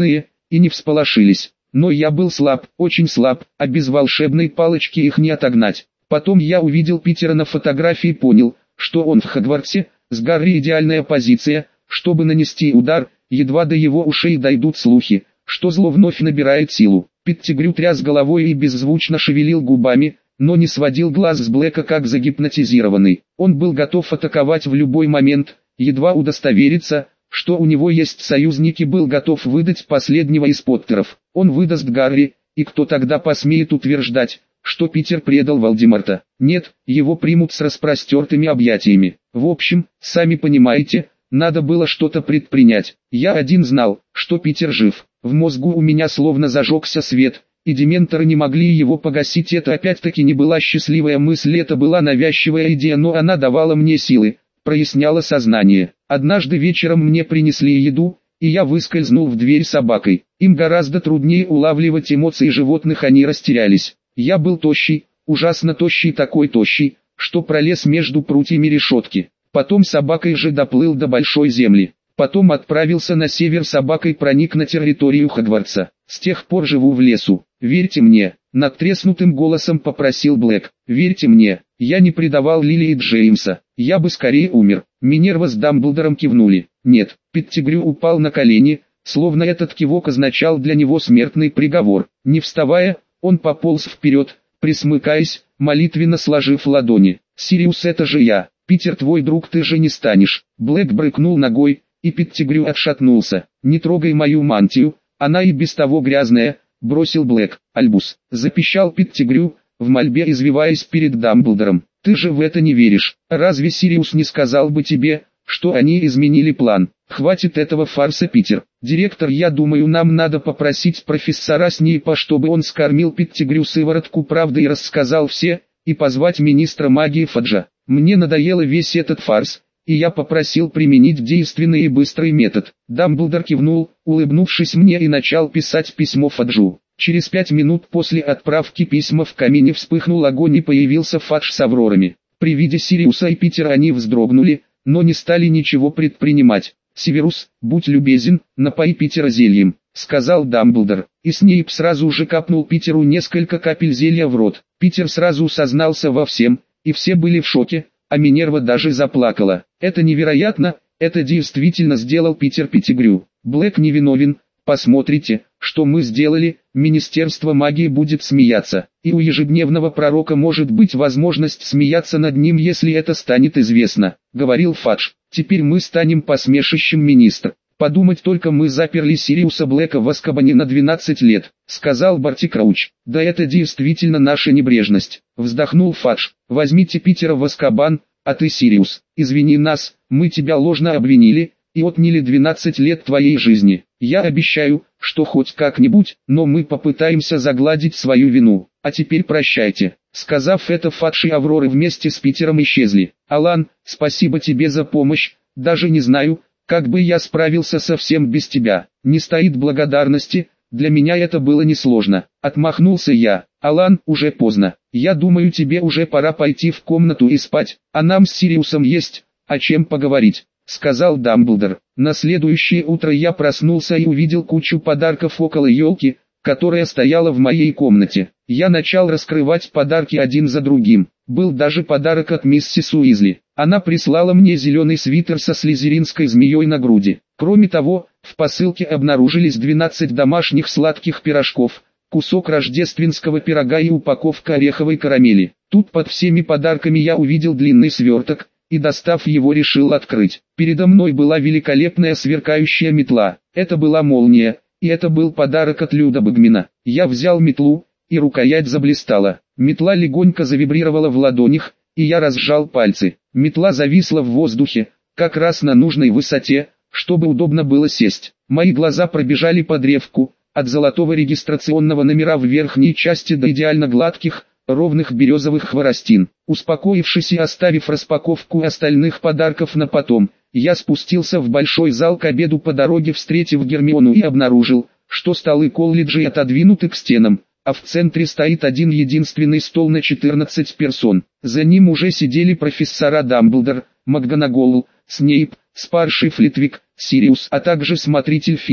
и не всполошились. Но я был слаб, очень слаб, а без волшебной палочки их не отогнать. Потом я увидел Питера на фотографии и понял, что он в Хогвартсе, с Гарри идеальная позиция, чтобы нанести удар, едва до его ушей дойдут слухи, что зло вновь набирает силу. Петтигрю тряс головой и беззвучно шевелил губами, но не сводил глаз с Блэка как загипнотизированный. Он был готов атаковать в любой момент, едва удостовериться, что у него есть союзники, был готов выдать последнего из Поттеров. Он выдаст Гарри, и кто тогда посмеет утверждать, что Питер предал Волдеморта? Нет, его примут с распростертыми объятиями. В общем, сами понимаете, надо было что-то предпринять. Я один знал, что Питер жив. В мозгу у меня словно зажегся свет, и дементоры не могли его погасить. Это опять-таки не была счастливая мысль, это была навязчивая идея, но она давала мне силы, проясняла сознание. Однажды вечером мне принесли еду, и я выскользнул в дверь собакой. Им гораздо труднее улавливать эмоции животных, они растерялись. Я был тощий, ужасно тощий, такой тощий, что пролез между прутьями решетки. Потом собакой же доплыл до Большой Земли. Потом отправился на север, собакой проник на территорию Хогвартса. С тех пор живу в лесу. Верьте мне, надтреснутым голосом попросил Блэк. Верьте мне, я не предавал Лили и Джеймса. Я бы скорее умер. Минерва с Дамблдором кивнули. Нет, Петтигрю упал на колени, словно этот кивок означал для него смертный приговор. Не вставая, он пополз вперед, присмыкаясь, молитвенно сложив ладони. «Сириус, это же я. Питер твой друг, ты же не станешь». Блэк брыкнул ногой, и Петтигрю отшатнулся. «Не трогай мою мантию, она и без того грязная», — бросил Блэк. «Альбус», — запищал Петтигрю, в мольбе извиваясь перед Дамблдором. «Ты же в это не веришь. Разве Сириус не сказал бы тебе, что они изменили план? Хватит этого фарса, Питер. Директор, я думаю, нам надо попросить профессора Снейпа, чтобы он скормил Петтигрю сыворотку правды и рассказал все, и позвать министра магии Фаджа. Мне надоело весь этот фарс, и я попросил применить действенный и быстрый метод». Дамблдор кивнул, улыбнувшись мне, и начал писать письмо Фаджу. Через пять минут после отправки письма в камине вспыхнул огонь и появился Фадж с Аврорами. При виде Сириуса и Питера они вздрогнули, но не стали ничего предпринимать. «Северус, будь любезен, напои Питера зельем», — сказал Дамблдор. И Снейп сразу же капнул Питеру несколько капель зелья в рот. Питер сразу сознался во всем, и все были в шоке, а Минерва даже заплакала. «Это невероятно, это действительно сделал Питер Петтигрю. Блэк невиновен, посмотрите, что мы сделали». Министерство магии будет смеяться, и у ежедневного пророка может быть возможность смеяться над ним, если это станет известно, говорил Фадж. «Теперь мы станем посмешищем министра. Подумать только, мы заперли Сириуса Блэка в Азкабане на двенадцать лет», сказал Барти Крауч. «Да это действительно наша небрежность», вздохнул Фадж. «Возьмите Питера в Азкабан, а ты, Сириус, извини нас, мы тебя ложно обвинили и отняли двенадцать лет твоей жизни. Я обещаю, что хоть как-нибудь, но мы попытаемся загладить свою вину. А теперь прощайте». Сказав это, Фадж и Авроры вместе с Питером исчезли. «Алан, спасибо тебе за помощь, даже не знаю, как бы я справился совсем без тебя». «Не стоит благодарности, для меня это было несложно», — отмахнулся я. «Алан, уже поздно, я думаю, тебе уже пора пойти в комнату и спать, а нам с Сириусом есть о чем поговорить», — сказал Дамблдор. На следующее утро я проснулся и увидел кучу подарков около елки, которая стояла в моей комнате. Я начал раскрывать подарки один за другим. Был даже подарок от миссис Уизли. Она прислала мне зеленый свитер со слизеринской змеей на груди. Кроме того, в посылке обнаружились двенадцать домашних сладких пирожков, кусок рождественского пирога и упаковка ореховой карамели. Тут под всеми подарками я увидел длинный сверток, и, достав его, решил открыть. Передо мной была великолепная сверкающая метла. Это была молния, и это был подарок от Люда Багмина. Я взял метлу, и рукоять заблистала. Метла легонько завибрировала в ладонях, и я разжал пальцы. Метла зависла в воздухе, как раз на нужной высоте, чтобы удобно было сесть. Мои глаза пробежали по древку, от золотого регистрационного номера в верхней части до идеально гладких, ровных березовых хворостин. Успокоившись и оставив распаковку остальных подарков на потом, я спустился в большой зал к обеду, по дороге встретив Гермиону, и обнаружил, что столы колледжей отодвинуты к стенам, а в центре стоит один единственный стол на четырнадцать персон. За ним уже сидели профессора Дамблдор, МакГонагall, Снейп, Спарши, Флитвик, Сириус, а также смотритель Филч,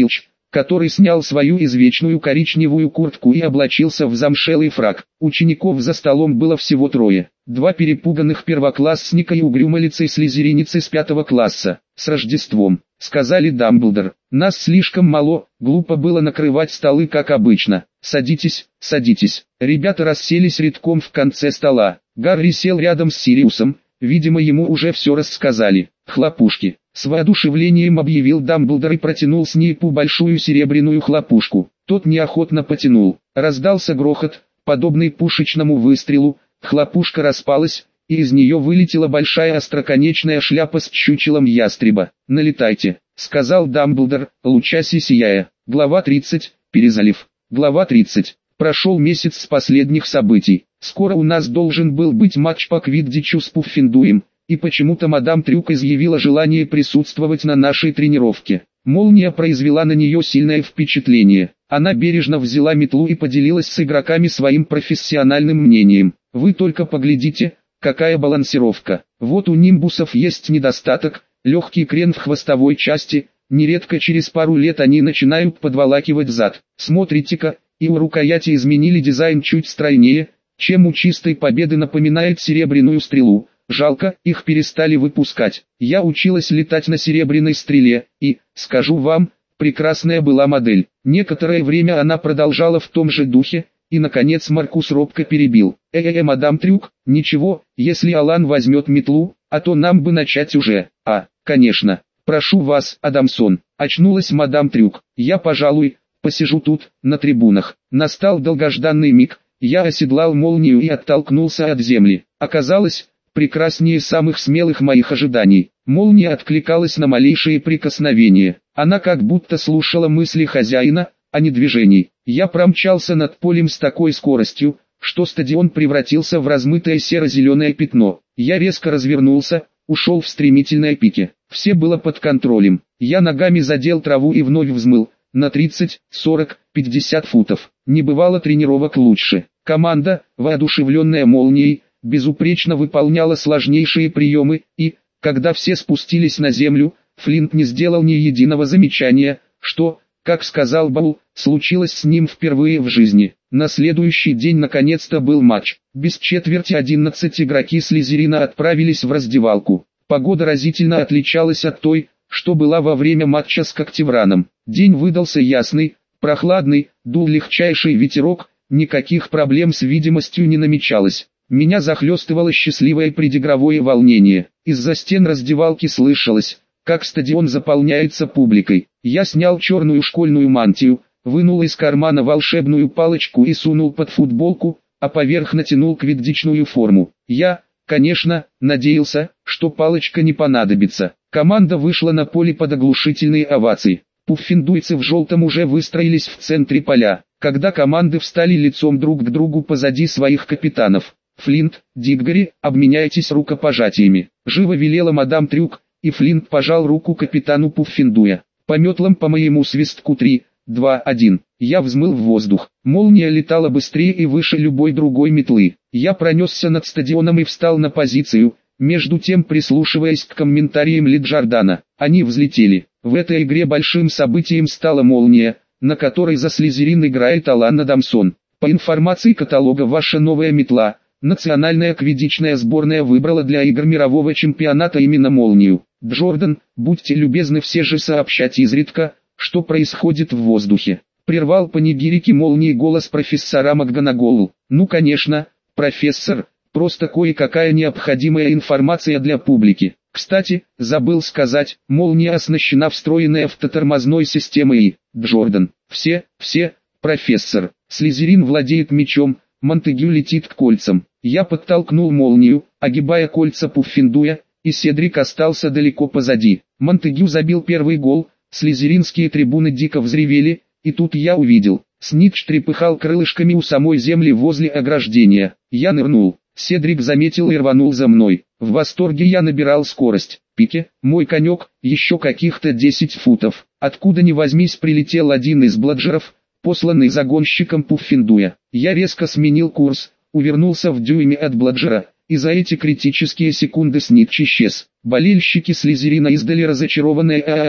который снял свою извечную коричневую куртку и облачился в замшелый фрак. Учеников за столом было всего трое. Два перепуганных первоклассника и угрюмолицей слизериницы с пятого класса. «С Рождеством», — сказали Дамблдор. «Нас слишком мало, глупо было накрывать столы как обычно. Садитесь, садитесь». Ребята расселись рядком в конце стола. Гарри сел рядом с Сириусом, видимо ему уже все рассказали. «Хлопушки», — с воодушевлением объявил Дамблдор и протянул Снейпу большую серебряную хлопушку. Тот неохотно потянул. Раздался грохот, подобный пушечному выстрелу, хлопушка распалась, и из нее вылетела большая остроконечная шляпа с чучелом ястреба. «Налетайте», — сказал Дамблдор, лучась и сияя. Глава тридцать. Перезалив. Глава тридцать. Прошел месяц с последних событий. Скоро у нас должен был быть матч по квиддичу с Пуффендуем, и почему-то мадам Трюк изъявила желание присутствовать на нашей тренировке. Молния произвела на нее сильное впечатление. Она бережно взяла метлу и поделилась с игроками своим профессиональным мнением. «Вы только поглядите, какая балансировка. Вот у нимбусов есть недостаток, легкий крен в хвостовой части, нередко через пару лет они начинают подволакивать зад. Смотрите-ка, и у рукояти изменили дизайн чуть стройнее, чем у чистой победы, напоминает серебряную стрелу. Жалко, их перестали выпускать. Я училась летать на серебряной стреле, и, скажу вам, прекрасная была модель. Некоторое время она продолжала в том же духе, и наконец Маркус робко перебил. «Э-э-э, мадам Трюк, ничего, если Алан возьмет метлу, а то нам бы начать уже». «А, конечно, прошу вас, Адамсон», — очнулась мадам Трюк. «Я, пожалуй, посижу тут, на трибунах». Настал долгожданный миг, я оседлал молнию и оттолкнулся от земли. Оказалось, прекраснее самых смелых моих ожиданий. Молния откликалась на малейшие прикосновения. Она как будто слушала мысли хозяина, а не движений. Я промчался над полем с такой скоростью, что стадион превратился в размытое серо-зеленое пятно. Я резко развернулся, ушел в стремительное пике. Все было под контролем. Я ногами задел траву и вновь взмыл, на тридцать, сорок, пятьдесят футов. Не бывало тренировок лучше. Команда, воодушевленная молнией, безупречно выполняла сложнейшие приемы, и, когда все спустились на землю, Флинт не сделал ни единого замечания, что, как сказал Баул, случилось с ним впервые в жизни. На следующий день наконец-то был матч. Без четверти одиннадцать игроки Слизерина отправились в раздевалку. Погода разительно отличалась от той, что была во время матча с Когтевраном. День выдался ясный, прохладный, дул легчайший ветерок, никаких проблем с видимостью не намечалось. Меня захлестывало счастливое предигровое волнение. Из-за стен раздевалки слышалось, как стадион заполняется публикой. Я снял черную школьную мантию, вынул из кармана волшебную палочку и сунул под футболку, а поверх натянул квиддичную форму. Я, конечно, надеялся, что палочка не понадобится. Команда вышла на поле под оглушительные овации. Пуффендуйцы в желтом уже выстроились в центре поля, когда команды встали лицом друг к другу позади своих капитанов. «Флинт, Диггори, обменяйтесь рукопожатиями», — живо велела мадам Трюк, и Флинт пожал руку капитану Пуффендуя. По метлам по моему свистку три, два, один. Я взмыл в воздух. Молния летала быстрее и выше любой другой метлы. Я пронесся над стадионом и встал на позицию, между тем прислушиваясь к комментариям Лиджордана. Они взлетели. В этой игре большим событием стала молния, на которой за Слизерин играет Алан Адамсон. По информации каталога «Ваша новая метла», национальная квиддичная сборная выбрала для игр мирового чемпионата именно молнию. Джордан, будьте любезны все же сообщать изредка, что происходит в воздухе. Прервал панигирики молнии голос профессора МакГонагалл. Ну конечно, профессор, просто кое-какая необходимая информация для публики. Кстати, забыл сказать, молния оснащена встроенной автотормозной системой и, Джордан, все, все, профессор, Слизерин владеет мечом, Монтегю летит к кольцам. Я подтолкнул молнию, огибая кольца Пуффендуя, и Седрик остался далеко позади. Монтегю забил первый гол, слизеринские трибуны дико взревели, и тут я увидел. Снитч трепыхал крылышками у самой земли возле ограждения. Я нырнул. Седрик заметил и рванул за мной. В восторге я набирал скорость. Пике, мой конек, еще каких-то десять футов. Откуда ни возьмись прилетел один из бладжеров, посланный загонщиком Пуффендуя. Я резко сменил курс, увернулся в дюйме от бладжера, и за эти критические секунды Снитч исчез. Болельщики Слизерина издали разочарованное «ААО».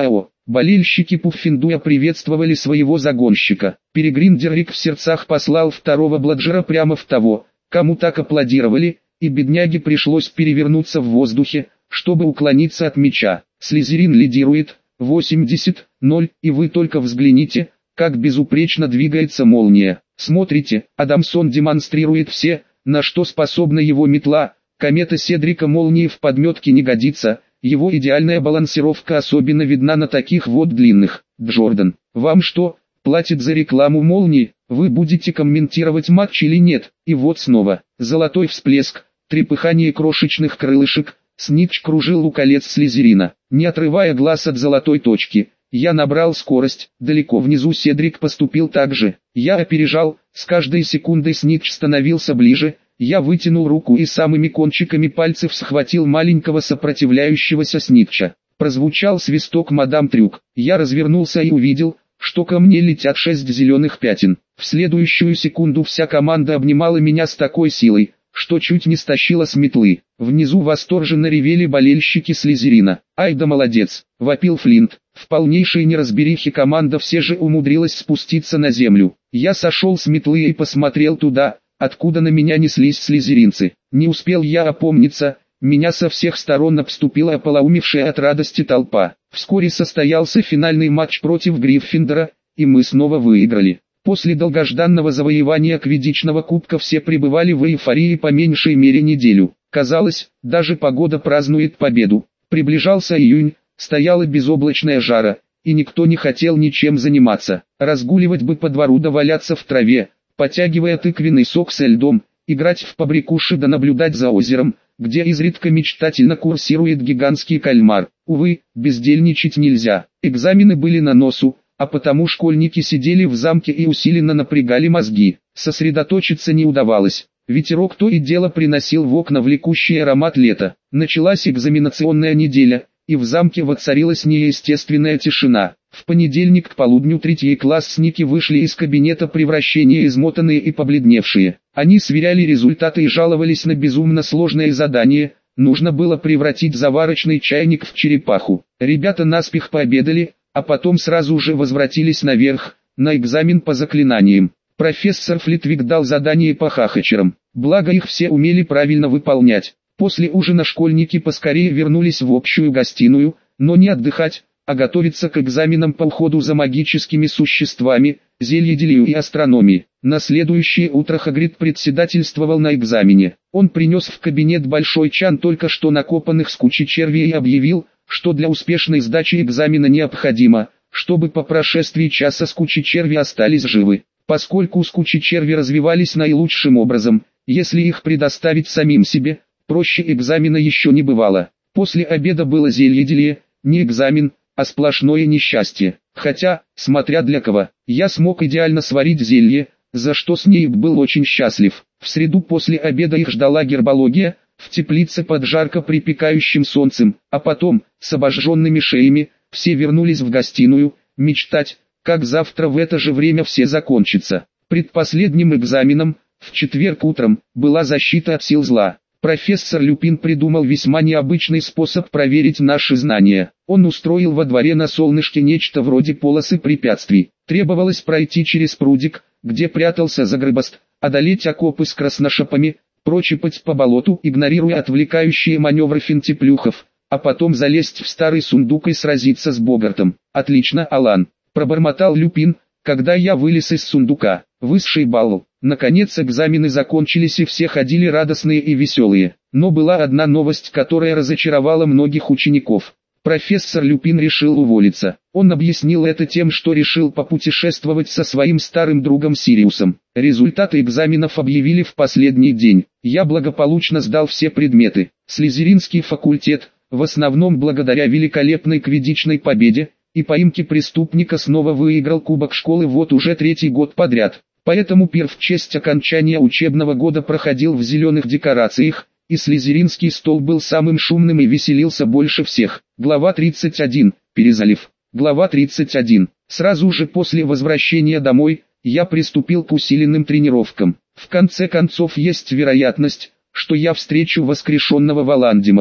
Болельщики Пуффендуя приветствовали своего загонщика. Перегриндерик в сердцах послал второго бладжера прямо в того, кому так аплодировали, и бедняге пришлось перевернуться в воздухе, чтобы уклониться от мяча. Слизерин лидирует, восемьдесят ноль, и вы только взгляните, как безупречно двигается молния. Смотрите, Адамсон демонстрирует все, на что способна его метла. Комета Седрика молнии в подметке не годится, его идеальная балансировка особенно видна на таких вот длинных. Джордан, вам что, платит за рекламу молнии? Вы будете комментировать матч или нет? И вот снова, золотой всплеск, трепыхание крошечных крылышек. Снитч кружил у колец Слизерина, не отрывая глаз от золотой точки. Я набрал скорость, далеко внизу Седрик поступил так же. Я опережал, с каждой секундой Снитч становился ближе. Я вытянул руку и самыми кончиками пальцев схватил маленького сопротивляющегося Снитча. Прозвучал свисток мадам Трюк. Я развернулся и увидел, что ко мне летят шесть зеленых пятен. В следующую секунду вся команда обнимала меня с такой силой, что чуть не стащила с метлы. Внизу восторженно ревели болельщики Слизерина. «Ай да молодец!» — вопил Флинт. В полнейшей неразберихе команда все же умудрилась спуститься на землю. Я сошел с метлы и посмотрел туда, откуда на меня неслись слизеринцы. Не успел я опомниться, меня со всех сторон обступила ополоумевшая от радости толпа. Вскоре состоялся финальный матч против Гриффиндора, и мы снова выиграли. После долгожданного завоевания квиддичного кубка все пребывали в эйфории по меньшей мере неделю. Казалось, даже погода празднует победу. Приближался июнь, стояла безоблачная жара, и никто не хотел ничем заниматься. Разгуливать бы по двору да валяться в траве, потягивая тыквенный сок со льдом, играть в побрякуши да наблюдать за озером, где изредка мечтательно курсирует гигантский кальмар. Увы, бездельничать нельзя. Экзамены были на носу, а потому школьники сидели в замке и усиленно напрягали мозги. Сосредоточиться не удавалось. Ветерок то и дело приносил в окна влекущий аромат лета. Началась экзаменационная неделя, и в замке воцарилась неестественная тишина. В понедельник к полудню третьеклассники вышли из кабинета превращения измотанные и побледневшие. Они сверяли результаты и жаловались на безумно сложное задание. Нужно было превратить заварочный чайник в черепаху. Ребята наспех пообедали, а потом сразу же возвратились наверх, на экзамен по заклинаниям. Профессор Флитвик дал задание по хахачерам, благо их все умели правильно выполнять. После ужина школьники поскорее вернулись в общую гостиную, но не отдыхать, а готовиться к экзаменам по уходу за магическими существами, зельеделию и астрономии. На следующее утро Хагрид председательствовал на экзамене. Он принес в кабинет большой чан только что накопанных с кучи червей и объявил, что для успешной сдачи экзамена необходимо, чтобы по прошествии часа скучи черви остались живы. Поскольку скучи черви развивались наилучшим образом, если их предоставить самим себе, проще экзамена еще не бывало. После обеда было зельеделие, не экзамен, а сплошное несчастье. Хотя, смотря для кого, я смог идеально сварить зелье, за что Снейп был очень счастлив. В среду после обеда их ждала гербология, в теплице под жарко припекающим солнцем, а потом, с обожженными шеями, все вернулись в гостиную, мечтать, как завтра в это же время все закончится. Предпоследним экзаменом, в четверг утром, была защита от сил зла. Профессор Люпин придумал весьма необычный способ проверить наши знания. Он устроил во дворе на солнышке нечто вроде полосы препятствий. Требовалось пройти через прудик, где прятался загребост, одолеть окопы с красношапами, прочипать по болоту, игнорируя отвлекающие маневры финтеплюхов, а потом залезть в старый сундук и сразиться с Богартом. «Отлично, Алан», — пробормотал Люпин, когда я вылез из сундука. Высший балл. Наконец экзамены закончились и все ходили радостные и веселые. Но была одна новость, которая разочаровала многих учеников. Профессор Люпин решил уволиться. Он объяснил это тем, что решил попутешествовать со своим старым другом Сириусом. Результаты экзаменов объявили в последний день. Я благополучно сдал все предметы. Слизеринский факультет, в основном благодаря великолепной квиддичной победе и поимке преступника, снова выиграл кубок школы вот уже третий год подряд. Поэтому пир в честь окончания учебного года проходил в зеленых декорациях, и слизеринский стол был самым шумным и веселился больше всех. Глава тридцать один. Перезалив. Глава тридцать один. Сразу же после возвращения домой, я приступил к усиленным тренировкам. В конце концов есть вероятность, что я встречу воскрешенного Волан-де-Морта.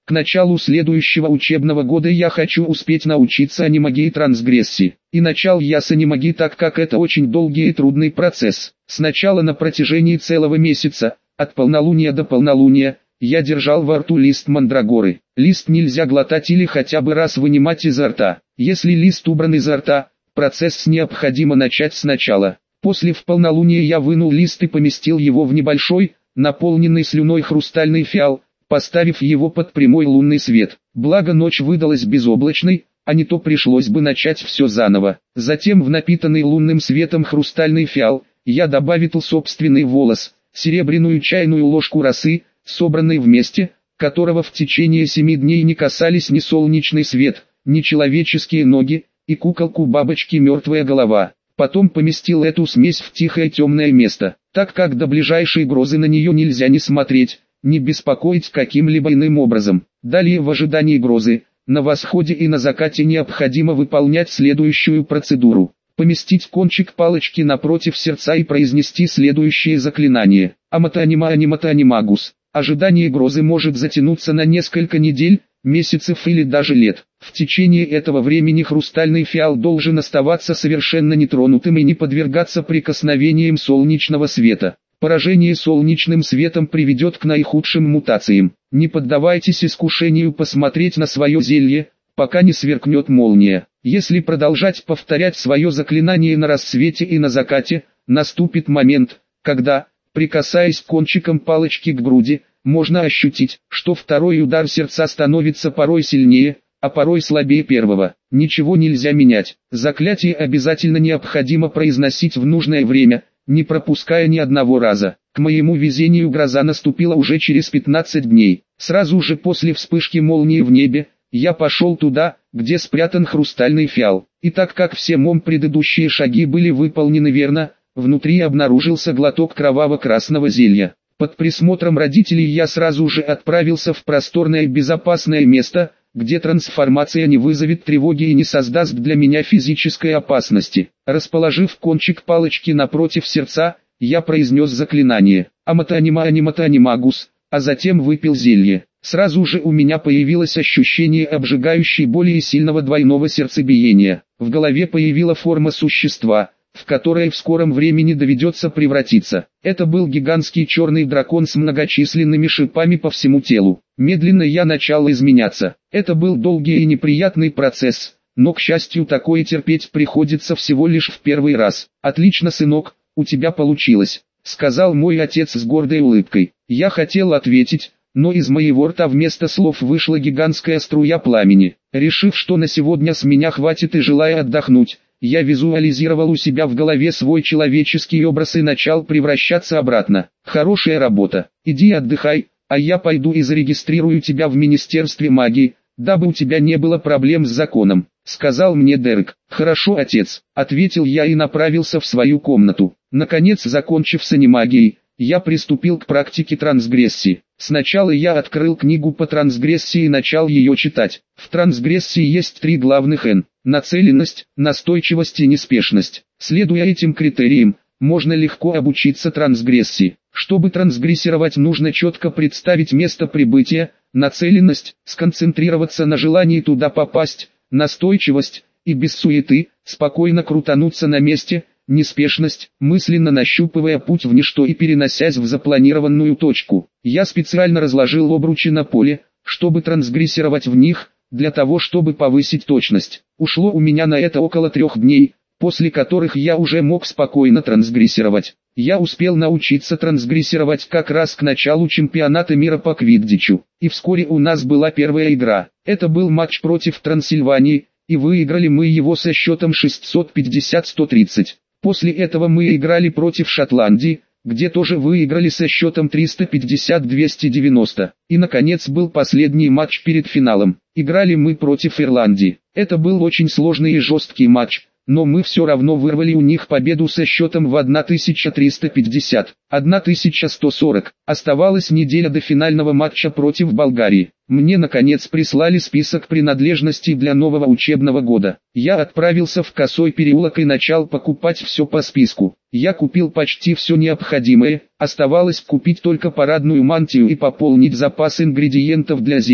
К началу следующего учебного года я хочу успеть научиться анимагии и трансгрессии. И начал я с анимагии, так как это очень долгий и трудный процесс. Сначала на протяжении целого месяца, от полнолуния до полнолуния, я держал во рту лист мандрагоры. Лист нельзя глотать или хотя бы раз вынимать изо рта. Если лист убран изо рта, процесс необходимо начать сначала. После в полнолуние я вынул лист и поместил его в небольшой, наполненный слюной хрустальный фиал, поставив его под прямой лунный свет. Благо ночь выдалась безоблачной, а не то пришлось бы начать все заново. Затем в напитанный лунным светом хрустальный фиал, я добавил собственный волос, серебряную чайную ложку росы, собранной вместе, которого в течение семи дней не касались ни солнечный свет, ни человеческие ноги, и куколку бабочки мертвая голова. Потом поместил эту смесь в тихое темное место, так как до ближайшей грозы на нее нельзя не смотреть, не беспокоить каким-либо иным образом. Далее в ожидании грозы, на восходе и на закате необходимо выполнять следующую процедуру. Поместить кончик палочки напротив сердца и произнести следующее заклинание. Амата-анима анимата-анимагус. Ожидание грозы может затянуться на несколько недель, месяцев или даже лет. В течение этого времени хрустальный фиал должен оставаться совершенно нетронутым и не подвергаться прикосновениям солнечного света. Поражение солнечным светом приведет к наихудшим мутациям. Не поддавайтесь искушению посмотреть на свое зелье, пока не сверкнет молния. Если продолжать повторять свое заклинание на рассвете и на закате, наступит момент, когда, прикасаясь кончиком палочки к груди, можно ощутить, что второй удар сердца становится порой сильнее, а порой слабее первого. Ничего нельзя менять. Заклятие обязательно необходимо произносить в нужное время, не пропуская ни одного раза. К моему везению гроза наступила уже через пятнадцать дней. Сразу же после вспышки молнии в небе, я пошел туда, где спрятан хрустальный фиал. И так как все мои предыдущие шаги были выполнены верно, внутри обнаружился глоток кроваво-красного зелья. Под присмотром родителей я сразу же отправился в просторное безопасное место, где трансформация не вызовет тревоги и не создаст для меня физической опасности. Расположив кончик палочки напротив сердца, я произнес заклинание «Амата-анима анимата-анимагус», а затем выпил зелье. Сразу же у меня появилось ощущение обжигающей боли и сильного двойного сердцебиения. В голове появилась форма существа, в которое в скором времени доведется превратиться. Это был гигантский черный дракон с многочисленными шипами по всему телу. Медленно я начал изменяться. Это был долгий и неприятный процесс, но, к счастью, такое терпеть приходится всего лишь в первый раз. «Отлично, сынок, у тебя получилось», — сказал мой отец с гордой улыбкой. Я хотел ответить, но из моего рта вместо слов вышла гигантская струя пламени. Решив, что на сегодня с меня хватит и желая отдохнуть, я визуализировал у себя в голове свой человеческий образ и начал превращаться обратно. «Хорошая работа. Иди отдыхай, а я пойду и зарегистрирую тебя в Министерстве магии, дабы у тебя не было проблем с законом», — сказал мне Дерек. «Хорошо, отец», — ответил я и направился в свою комнату. Наконец, закончив с анимагией, я приступил к практике трансгрессии. Сначала я открыл книгу по трансгрессии и начал ее читать. В трансгрессии есть три главных «Н» – нацеленность, настойчивость и неспешность. Следуя этим критериям, можно легко обучиться трансгрессии. Чтобы трансгрессировать, нужно четко представить место прибытия, нацеленность, сконцентрироваться на желании туда попасть, настойчивость, и без суеты, спокойно крутануться на месте, неспешность, мысленно нащупывая путь в ничто и переносясь в запланированную точку. Я специально разложил обручи на поле, чтобы трансгрессировать в них, для того чтобы повысить точность. Ушло у меня на это около трех дней, после которых я уже мог спокойно трансгрессировать. Я успел научиться трансгрессировать как раз к началу чемпионата мира по квиддичу, и вскоре у нас была первая игра. Это был матч против Трансильвании, и выиграли мы его со счетом шестьсот пятьдесят — сто тридцать. После этого мы играли против Шотландии, где тоже выиграли со счетом триста пятьдесят — двести девяносто. И наконец был последний матч перед финалом. Играли мы против Ирландии. Это был очень сложный и жесткий матч, но мы все равно вырвали у них победу со счетом в тысяча триста пятьдесят — тысяча сто сорок. Оставалась неделя до финального матча против Болгарии. Мне наконец прислали список принадлежностей для нового учебного года. Я отправился в Косой переулок и начал покупать все по списку. Я купил почти все необходимое, оставалось купить только парадную мантию и пополнить запас ингредиентов для зелий.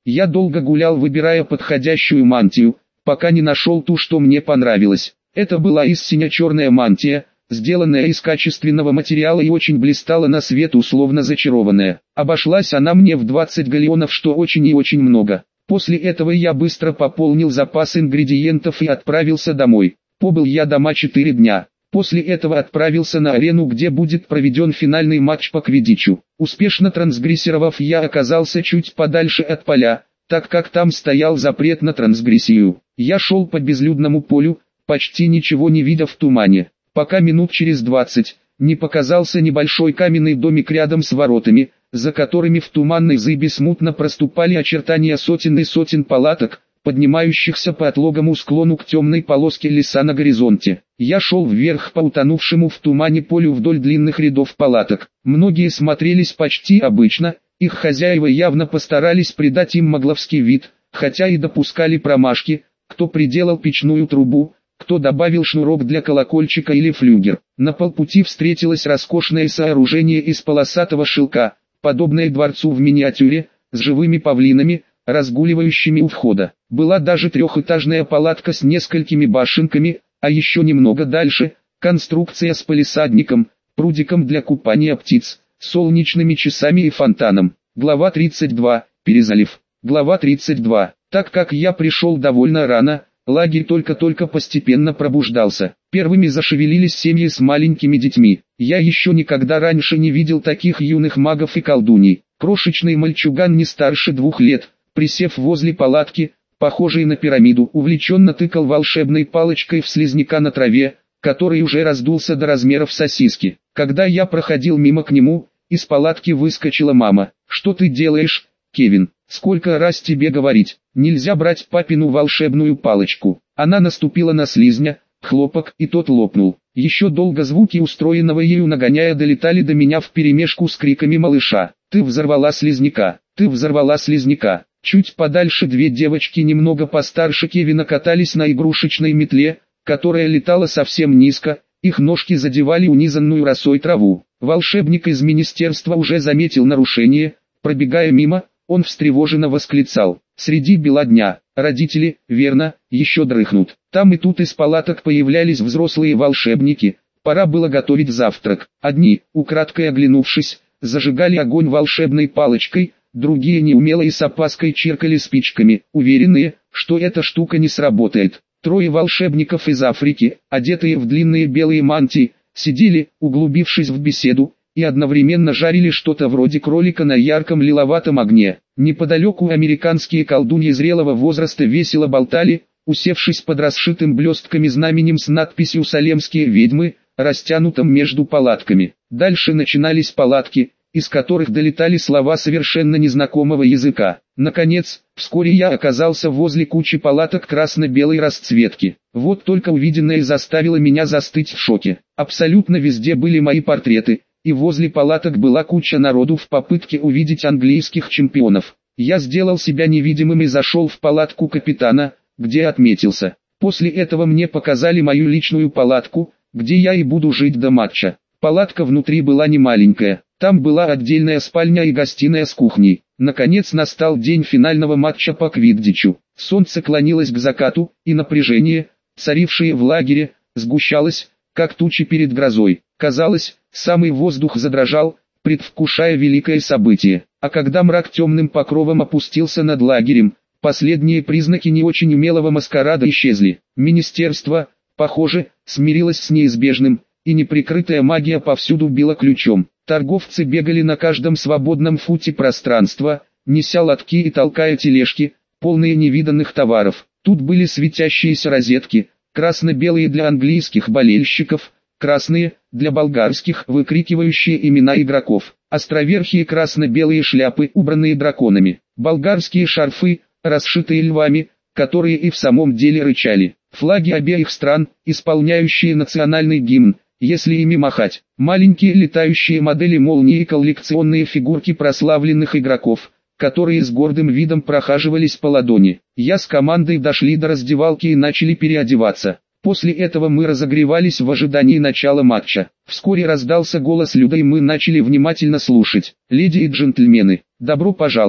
Я долго гулял, выбирая подходящую мантию, пока не нашел ту, что мне понравилась. Это была из сине-черная мантия, сделанная из качественного материала и очень блистала на свет, условно зачарованная. Обошлась она мне в двадцать галлеонов, что очень и очень много. После этого я быстро пополнил запас ингредиентов и отправился домой. Побыл я дома четыре дня. После этого отправился на арену, где будет проведен финальный матч по квиддичу. Успешно трансгрессировав, я оказался чуть подальше от поля, так как там стоял запрет на трансгрессию. Я шел по безлюдному полю, почти ничего не видя в тумане, пока минут через двадцать не показался небольшой каменный домик рядом с воротами, за которыми в туманной зыби смутно проступали очертания сотен и сотен палаток, поднимающихся по отлогому склону к темной полоске леса на горизонте. Я шел вверх по утонувшему в тумане полю вдоль длинных рядов палаток. Многие смотрелись почти обычно, их хозяева явно постарались придать им могловский вид, хотя и допускали промашки, кто приделал печную трубу, кто добавил шнурок для колокольчика или флюгер. На полпути встретилось роскошное сооружение из полосатого шелка, подобное дворцу в миниатюре, с живыми павлинами, разгуливающими у входа. Была даже трехэтажная палатка с несколькими башенками, а еще немного дальше – конструкция с палисадником, прудиком для купания птиц, солнечными часами и фонтаном. Глава тридцать два. Перезалив. Глава тридцать два. Так как я пришел довольно рано, лагерь только-только постепенно пробуждался. Первыми зашевелились семьи с маленькими детьми. Я еще никогда раньше не видел таких юных магов и колдуней. Крошечный мальчуган не старше двух лет, присев возле палатки, похожей на пирамиду, увлеченно тыкал волшебной палочкой в слизняка на траве, который уже раздулся до размеров сосиски. Когда я проходил мимо к нему, из палатки выскочила мама. «Что ты делаешь, Кевин? Сколько раз тебе говорить, нельзя брать папину волшебную палочку». Она наступила на слизня, хлопок, и тот лопнул. Еще долго звуки устроенного ею нагоняя долетали до меня вперемешку с криками малыша. «Ты взорвала слизняка! Ты взорвала слизняка!» Чуть подальше две девочки немного постарше Кевина катались на игрушечной метле, которая летала совсем низко, их ножки задевали унизанную росой траву. Волшебник из министерства уже заметил нарушение, пробегая мимо, он встревоженно восклицал: «Среди бела дня, родители, верно, еще дрыхнут». Там и тут из палаток появлялись взрослые волшебники, пора было готовить завтрак. Одни, украдкой оглянувшись, зажигали огонь волшебной палочкой, другие неумело и с опаской чиркали спичками, уверенные, что эта штука не сработает. Трое волшебников из Африки, одетые в длинные белые мантии, сидели, углубившись в беседу, и одновременно жарили что-то вроде кролика на ярком лиловатом огне. Неподалеку американские колдуньи зрелого возраста весело болтали, усевшись под расшитым блестками знаменем с надписью «Салемские ведьмы», растянутым между палатками. Дальше начинались палатки, из которых долетали слова совершенно незнакомого языка. Наконец, вскоре я оказался возле кучи палаток красно-белой расцветки. Вот только увиденное заставило меня застыть в шоке. Абсолютно везде были мои портреты, и возле палаток была куча народу в попытке увидеть английских чемпионов. Я сделал себя невидимым и зашел в палатку капитана, где отметился. После этого мне показали мою личную палатку, где я и буду жить до матча. Палатка внутри была не маленькая. Там была отдельная спальня и гостиная с кухней. Наконец настал день финального матча по квиддичу. Солнце клонилось к закату, и напряжение, царившее в лагере, сгущалось, как тучи перед грозой. Казалось, самый воздух задрожал, предвкушая великое событие. А когда мрак темным покровом опустился над лагерем, последние признаки не очень умелого маскарада исчезли. Министерство, похоже, смирилось с неизбежным, и неприкрытая магия повсюду била ключом. Торговцы бегали на каждом свободном футе пространства, неся лотки и толкая тележки, полные невиданных товаров. Тут были светящиеся розетки, красно-белые для английских болельщиков, красные, для болгарских, выкрикивающие имена игроков, островерхие красно-белые шляпы, убранные драконами, болгарские шарфы, расшитые львами, которые и в самом деле рычали, флаги обеих стран, исполняющие национальный гимн, если ими махать, маленькие летающие модели молнии и коллекционные фигурки прославленных игроков, которые с гордым видом прохаживались по ладони. Я с командой дошли до раздевалки и начали переодеваться. После этого мы разогревались в ожидании начала матча. Вскоре раздался голос Люда, и мы начали внимательно слушать. «Леди и джентльмены, добро пожаловать!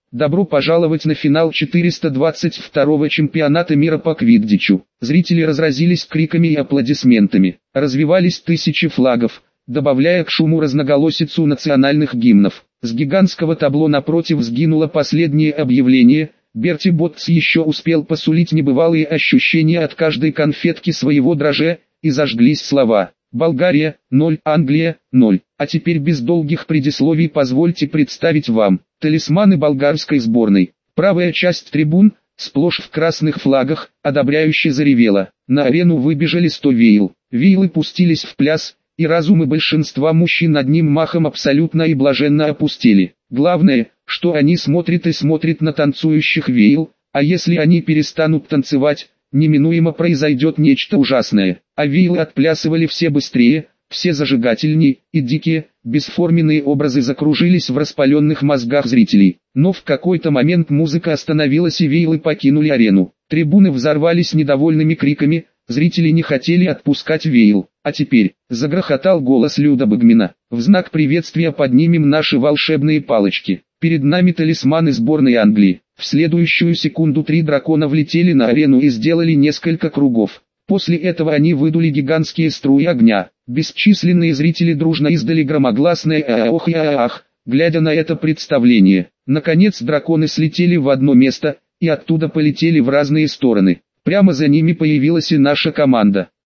Добро пожаловать на финал четыреста двадцать второго чемпионата мира по квиддичу. Зрители разразились криками и аплодисментами. Развивались тысячи флагов, добавляя к шуму разноголосицу национальных гимнов. С гигантского табло напротив сгинуло последнее объявление. Берти Боттс еще успел посулить небывалые ощущения от каждой конфетки своего драже, и зажглись слова: «Болгария, ноль, Англия, ноль». А теперь без долгих предисловий позвольте представить вам талисманы болгарской сборной. Правая часть трибун, сплошь в красных флагах, одобряюще заревела. На арену выбежали сто вейл. Вейлы пустились в пляс, и разумы большинства мужчин одним махом абсолютно и блаженно опустили. Главное, что они смотрят и смотрят на танцующих вейл, а если они перестанут танцевать, неминуемо произойдет нечто ужасное. А вейлы отплясывали все быстрее, все зажигательней, и дикие, бесформенные образы закружились в распаленных мозгах зрителей. Но в какой-то момент музыка остановилась и вейлы покинули арену. Трибуны взорвались недовольными криками, зрители не хотели отпускать вейл. А теперь, загрохотал голос Люда Багмина, в знак приветствия поднимем наши волшебные палочки. Перед нами талисманы сборной Англии. В следующую секунду три дракона влетели на арену и сделали несколько кругов. После этого они выдули гигантские струи огня. Бесчисленные зрители дружно издали громогласное «Аох и Аах», глядя на это представление. Наконец драконы слетели в одно место, и оттуда полетели в разные стороны. Прямо за ними появилась и наша команда.